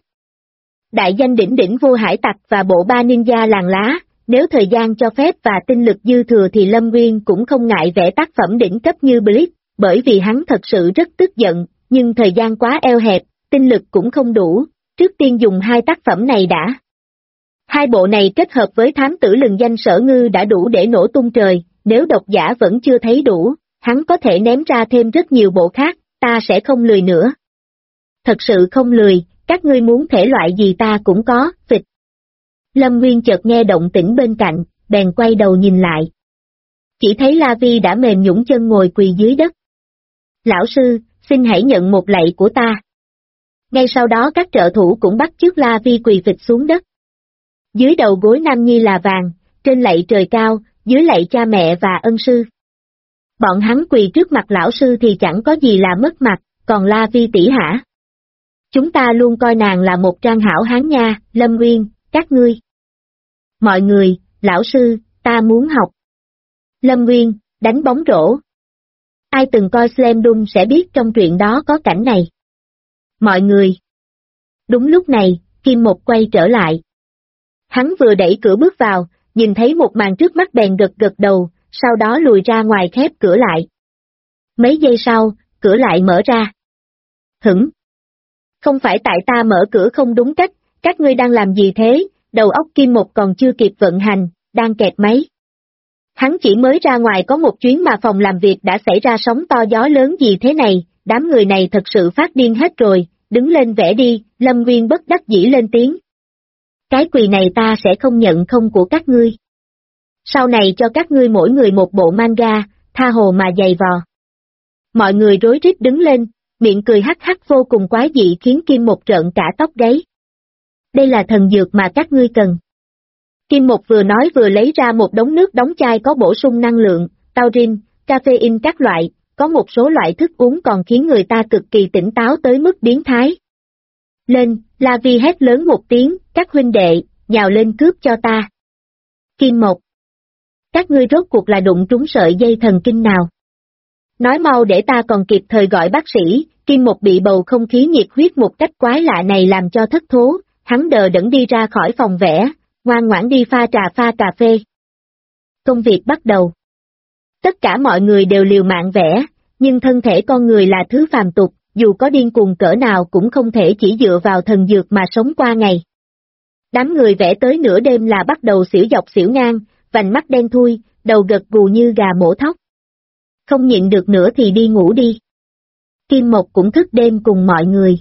Đại danh đỉnh đỉnh vua hải tặc và bộ ba ninja làng lá, nếu thời gian cho phép và tinh lực dư thừa thì Lâm Nguyên cũng không ngại vẽ tác phẩm đỉnh cấp như Bleach, bởi vì hắn thật sự rất tức giận, nhưng thời gian quá eo hẹp, tinh lực cũng không đủ, trước tiên dùng hai tác phẩm này đã. Hai bộ này kết hợp với thám tử lừng danh Sở Ngư đã đủ để nổ tung trời, nếu độc giả vẫn chưa thấy đủ, hắn có thể ném ra thêm rất nhiều bộ khác, ta sẽ không lười nữa. Thật sự không lười, các ngươi muốn thể loại gì ta cũng có, phịch. Lâm Nguyên chợt nghe động tĩnh bên cạnh, bèn quay đầu nhìn lại. Chỉ thấy La Vi đã mềm nhũn chân ngồi quỳ dưới đất. Lão sư, xin hãy nhận một lạy của ta. Ngay sau đó các trợ thủ cũng bắt chước La Vi quỳ phịch xuống đất. Dưới đầu gối Nam Nhi là vàng, trên lạy trời cao, dưới lạy cha mẹ và ân sư. Bọn hắn quỳ trước mặt lão sư thì chẳng có gì là mất mặt, còn La Vi tỷ hả? Chúng ta luôn coi nàng là một trang hảo hán nha, Lâm Nguyên, các ngươi. Mọi người, lão sư, ta muốn học. Lâm Nguyên, đánh bóng rổ. Ai từng coi Slam Dunk sẽ biết trong truyện đó có cảnh này. Mọi người. Đúng lúc này, Kim Một quay trở lại. Hắn vừa đẩy cửa bước vào, nhìn thấy một màn trước mắt bèn gật gật đầu, sau đó lùi ra ngoài khép cửa lại. Mấy giây sau, cửa lại mở ra. Hửng. Không phải tại ta mở cửa không đúng cách, các ngươi đang làm gì thế, đầu óc Kim Một còn chưa kịp vận hành, đang kẹt máy. Hắn chỉ mới ra ngoài có một chuyến mà phòng làm việc đã xảy ra sóng to gió lớn gì thế này, đám người này thật sự phát điên hết rồi, đứng lên vẽ đi, Lâm Nguyên bất đắc dĩ lên tiếng. Cái quỳ này ta sẽ không nhận không của các ngươi. Sau này cho các ngươi mỗi người một bộ manga, tha hồ mà giày vò. Mọi người rối rít đứng lên, miệng cười hắc hắc vô cùng quái dị khiến Kim Một trợn cả tóc gáy. Đây là thần dược mà các ngươi cần. Kim Một vừa nói vừa lấy ra một đống nước đóng chai có bổ sung năng lượng, taurin, caffeine các loại, có một số loại thức uống còn khiến người ta cực kỳ tỉnh táo tới mức biến thái. Lên, La Vi hét lớn một tiếng, các huynh đệ, nhào lên cướp cho ta. Kim Một. Các ngươi rốt cuộc là đụng trúng sợi dây thần kinh nào? Nói mau để ta còn kịp thời gọi bác sĩ, Kim Một bị bầu không khí nhiệt huyết một cách quái lạ này làm cho thất thố, hắn đờ đẫn đi ra khỏi phòng vẽ, ngoan ngoãn đi pha trà pha cà phê. Công việc bắt đầu. Tất cả mọi người đều liều mạng vẽ, nhưng thân thể con người là thứ phàm tục, dù có điên cuồng cỡ nào cũng không thể chỉ dựa vào thần dược mà sống qua ngày. Đám người vẽ tới nửa đêm là bắt đầu xỉu dọc xỉu ngang, vành mắt đen thui, đầu gật gù như gà mổ thóc. Không nhịn được nữa thì đi ngủ đi. Kim Một cũng thức đêm cùng mọi người.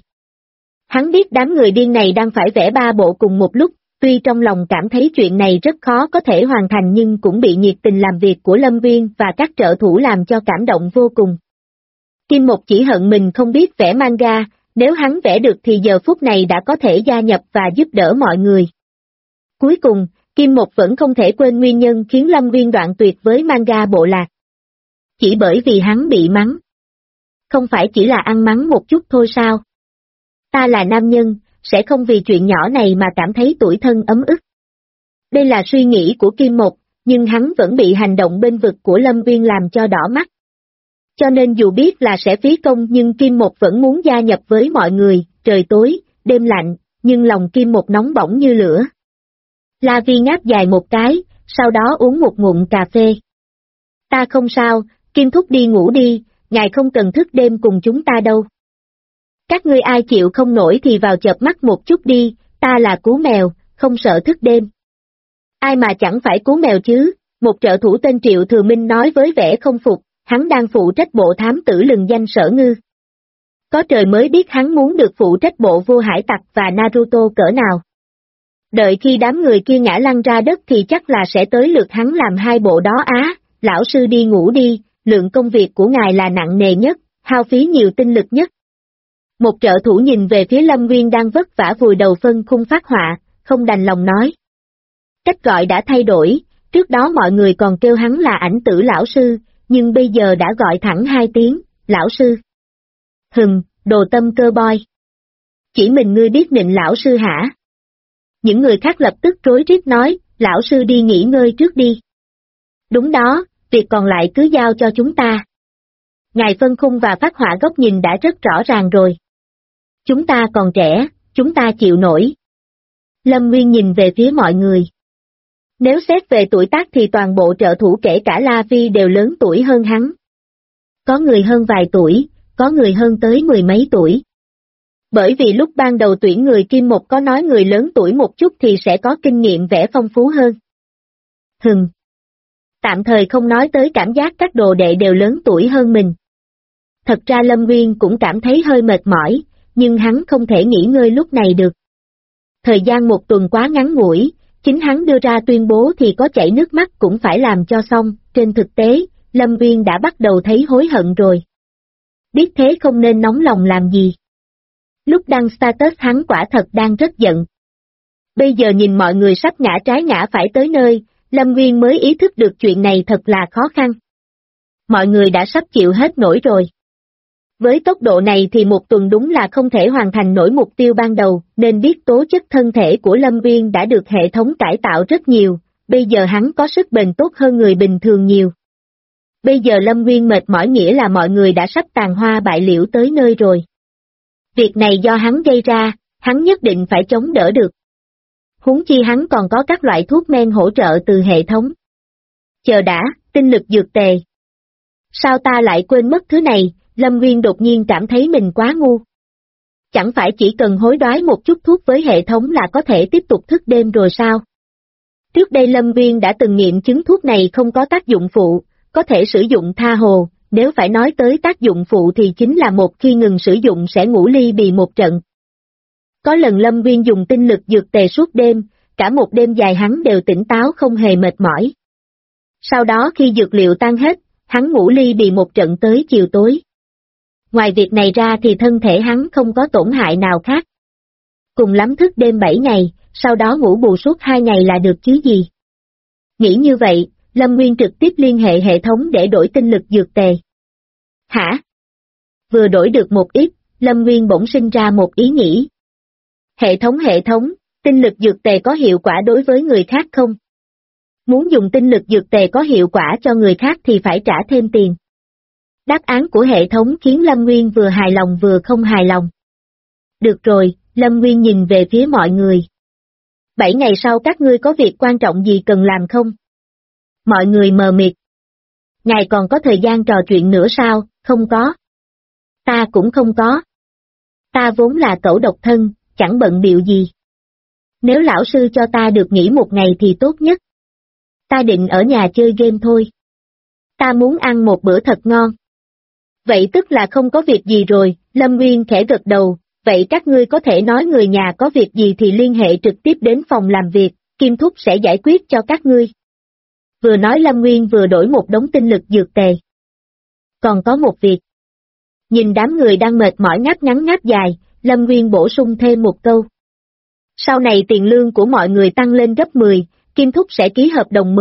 Hắn biết đám người điên này đang phải vẽ 3 bộ cùng một lúc, tuy trong lòng cảm thấy chuyện này rất khó có thể hoàn thành nhưng cũng bị nhiệt tình làm việc của Lâm Nguyên và các trợ thủ làm cho cảm động vô cùng. Kim Một chỉ hận mình không biết vẽ manga, nếu hắn vẽ được thì giờ phút này đã có thể gia nhập và giúp đỡ mọi người. Cuối cùng, Kim Một vẫn không thể quên nguyên nhân khiến Lâm Nguyên đoạn tuyệt với manga bộ lạc. Chỉ bởi vì hắn bị mắng. Không phải chỉ là ăn mắng một chút thôi sao? Ta là nam nhân, sẽ không vì chuyện nhỏ này mà cảm thấy tủi thân ấm ức. Đây là suy nghĩ của Kim Một, nhưng hắn vẫn bị hành động bên vực của Lâm Nguyên làm cho đỏ mắt. Cho nên dù biết là sẽ phí công nhưng Kim Một vẫn muốn gia nhập với mọi người, trời tối, đêm lạnh, nhưng lòng Kim Một nóng bỏng như lửa. La Vi ngáp dài một cái, sau đó uống một ngụm cà phê. Ta không sao, Kim Thúc đi ngủ đi, ngài không cần thức đêm cùng chúng ta đâu. Các ngươi ai chịu không nổi thì vào chợp mắt một chút đi, ta là cú mèo, không sợ thức đêm. Ai mà chẳng phải cú mèo chứ, một trợ thủ tên Triệu Thừa Minh nói với vẻ không phục, hắn đang phụ trách bộ thám tử lừng danh Sở Ngư. Có trời mới biết hắn muốn được phụ trách bộ Vô Hải Tặc và Naruto cỡ nào. Đợi khi đám người kia ngã lăn ra đất thì chắc là sẽ tới lượt hắn làm hai bộ đó á, lão sư đi ngủ đi, lượng công việc của ngài là nặng nề nhất, hao phí nhiều tinh lực nhất. Một trợ thủ nhìn về phía Lâm Nguyên đang vất vả vùi đầu phân khung phát họa, không đành lòng nói. Cách gọi đã thay đổi, trước đó mọi người còn kêu hắn là ảnh tử lão sư, nhưng bây giờ đã gọi thẳng hai tiếng, lão sư. Đồ tâm cơ boy. Chỉ mình ngươi biết nịnh lão sư hả? Những người khác lập tức rối rít nói, lão sư đi nghỉ ngơi trước đi. Đúng đó, việc còn lại cứ giao cho chúng ta. Ngài phân khung và phát họa góc nhìn đã rất rõ ràng rồi. Chúng ta còn trẻ, chúng ta chịu nổi. Lâm Nguyên nhìn về phía mọi người. Nếu xét về tuổi tác thì toàn bộ trợ thủ kể cả La Vi đều lớn tuổi hơn hắn. Có người hơn vài tuổi, có người hơn tới mười mấy tuổi. Bởi vì lúc ban đầu tuyển người Kim Một có nói người lớn tuổi một chút thì sẽ có kinh nghiệm vẽ phong phú hơn. Tạm thời không nói tới cảm giác các đồ đệ đều lớn tuổi hơn mình. Thật ra Lâm Nguyên cũng cảm thấy hơi mệt mỏi, nhưng hắn không thể nghỉ ngơi lúc này được. Thời gian một tuần quá ngắn ngủi, chính hắn đưa ra tuyên bố thì có chảy nước mắt cũng phải làm cho xong, trên thực tế, Lâm Nguyên đã bắt đầu thấy hối hận rồi. Biết thế không nên nóng lòng làm gì. Lúc đăng status hắn quả thật đang rất giận. Bây giờ nhìn mọi người sắp ngã trái ngã phải tới nơi, Lâm Nguyên mới ý thức được chuyện này thật là khó khăn. Mọi người đã sắp chịu hết nổi rồi. Với tốc độ này thì một tuần đúng là không thể hoàn thành nổi mục tiêu ban đầu, nên biết tố chất thân thể của Lâm Nguyên đã được hệ thống cải tạo rất nhiều, bây giờ hắn có sức bền tốt hơn người bình thường nhiều. Bây giờ Lâm Nguyên mệt mỏi nghĩa là mọi người đã sắp tàn hoa bại liễu tới nơi rồi. Việc này do hắn gây ra, hắn nhất định phải chống đỡ được. Huống chi hắn còn có các loại thuốc men hỗ trợ từ hệ thống. Chờ đã, tinh lực dược tề. Sao ta lại quên mất thứ này, Lâm Nguyên đột nhiên cảm thấy mình quá ngu. Chẳng phải chỉ cần hối đoái một chút thuốc với hệ thống là có thể tiếp tục thức đêm rồi sao? Trước đây Lâm Nguyên đã từng nghiệm chứng thuốc này không có tác dụng phụ, có thể sử dụng tha hồ, nếu phải nói tới tác dụng phụ thì chính là một khi ngừng sử dụng sẽ ngủ ly bì một trận. Có lần Lâm Nguyên dùng tinh lực dược tề suốt đêm, cả một đêm dài hắn đều tỉnh táo không hề mệt mỏi. Sau đó khi dược liệu tan hết, hắn ngủ ly bì một trận tới chiều tối. Ngoài việc này ra thì thân thể hắn không có tổn hại nào khác. Cùng lắm thức đêm 7 ngày, sau đó ngủ bù suốt 2 ngày là được chứ gì. Nghĩ như vậy, Lâm Nguyên trực tiếp liên hệ hệ thống để đổi tinh lực dược tề. Hả? Vừa đổi được một ít, Lâm Nguyên bỗng sinh ra một ý nghĩ. Hệ thống, tinh lực dược tề có hiệu quả đối với người khác không? Muốn dùng tinh lực dược tề có hiệu quả cho người khác thì phải trả thêm tiền. Đáp án của hệ thống khiến Lâm Nguyên vừa hài lòng vừa không hài lòng. Được rồi, Lâm Nguyên nhìn về phía mọi người. 7 ngày sau các ngươi có việc quan trọng gì cần làm không? Mọi người mờ mịt. Ngài còn có thời gian trò chuyện nữa sao? Không có. Ta cũng không có. Ta vốn là cẩu độc thân, chẳng bận bịu gì. Nếu lão sư cho ta được nghỉ một ngày thì tốt nhất. Ta định ở nhà chơi game thôi. Ta muốn ăn một bữa thật ngon. Vậy tức là không có việc gì rồi, Lâm Nguyên khẽ gật đầu, vậy các ngươi có thể nói người nhà có việc gì thì liên hệ trực tiếp đến phòng làm việc, Kim Thúc sẽ giải quyết cho các ngươi. Vừa nói Lâm Nguyên vừa đổi một đống tinh lực dược tề. Còn có một việc. Nhìn đám người đang mệt mỏi ngáp ngắn ngáp dài, Lâm Nguyên bổ sung thêm một câu. Sau này tiền lương của mọi người tăng lên gấp 10, Kim Thúc sẽ ký hợp đồng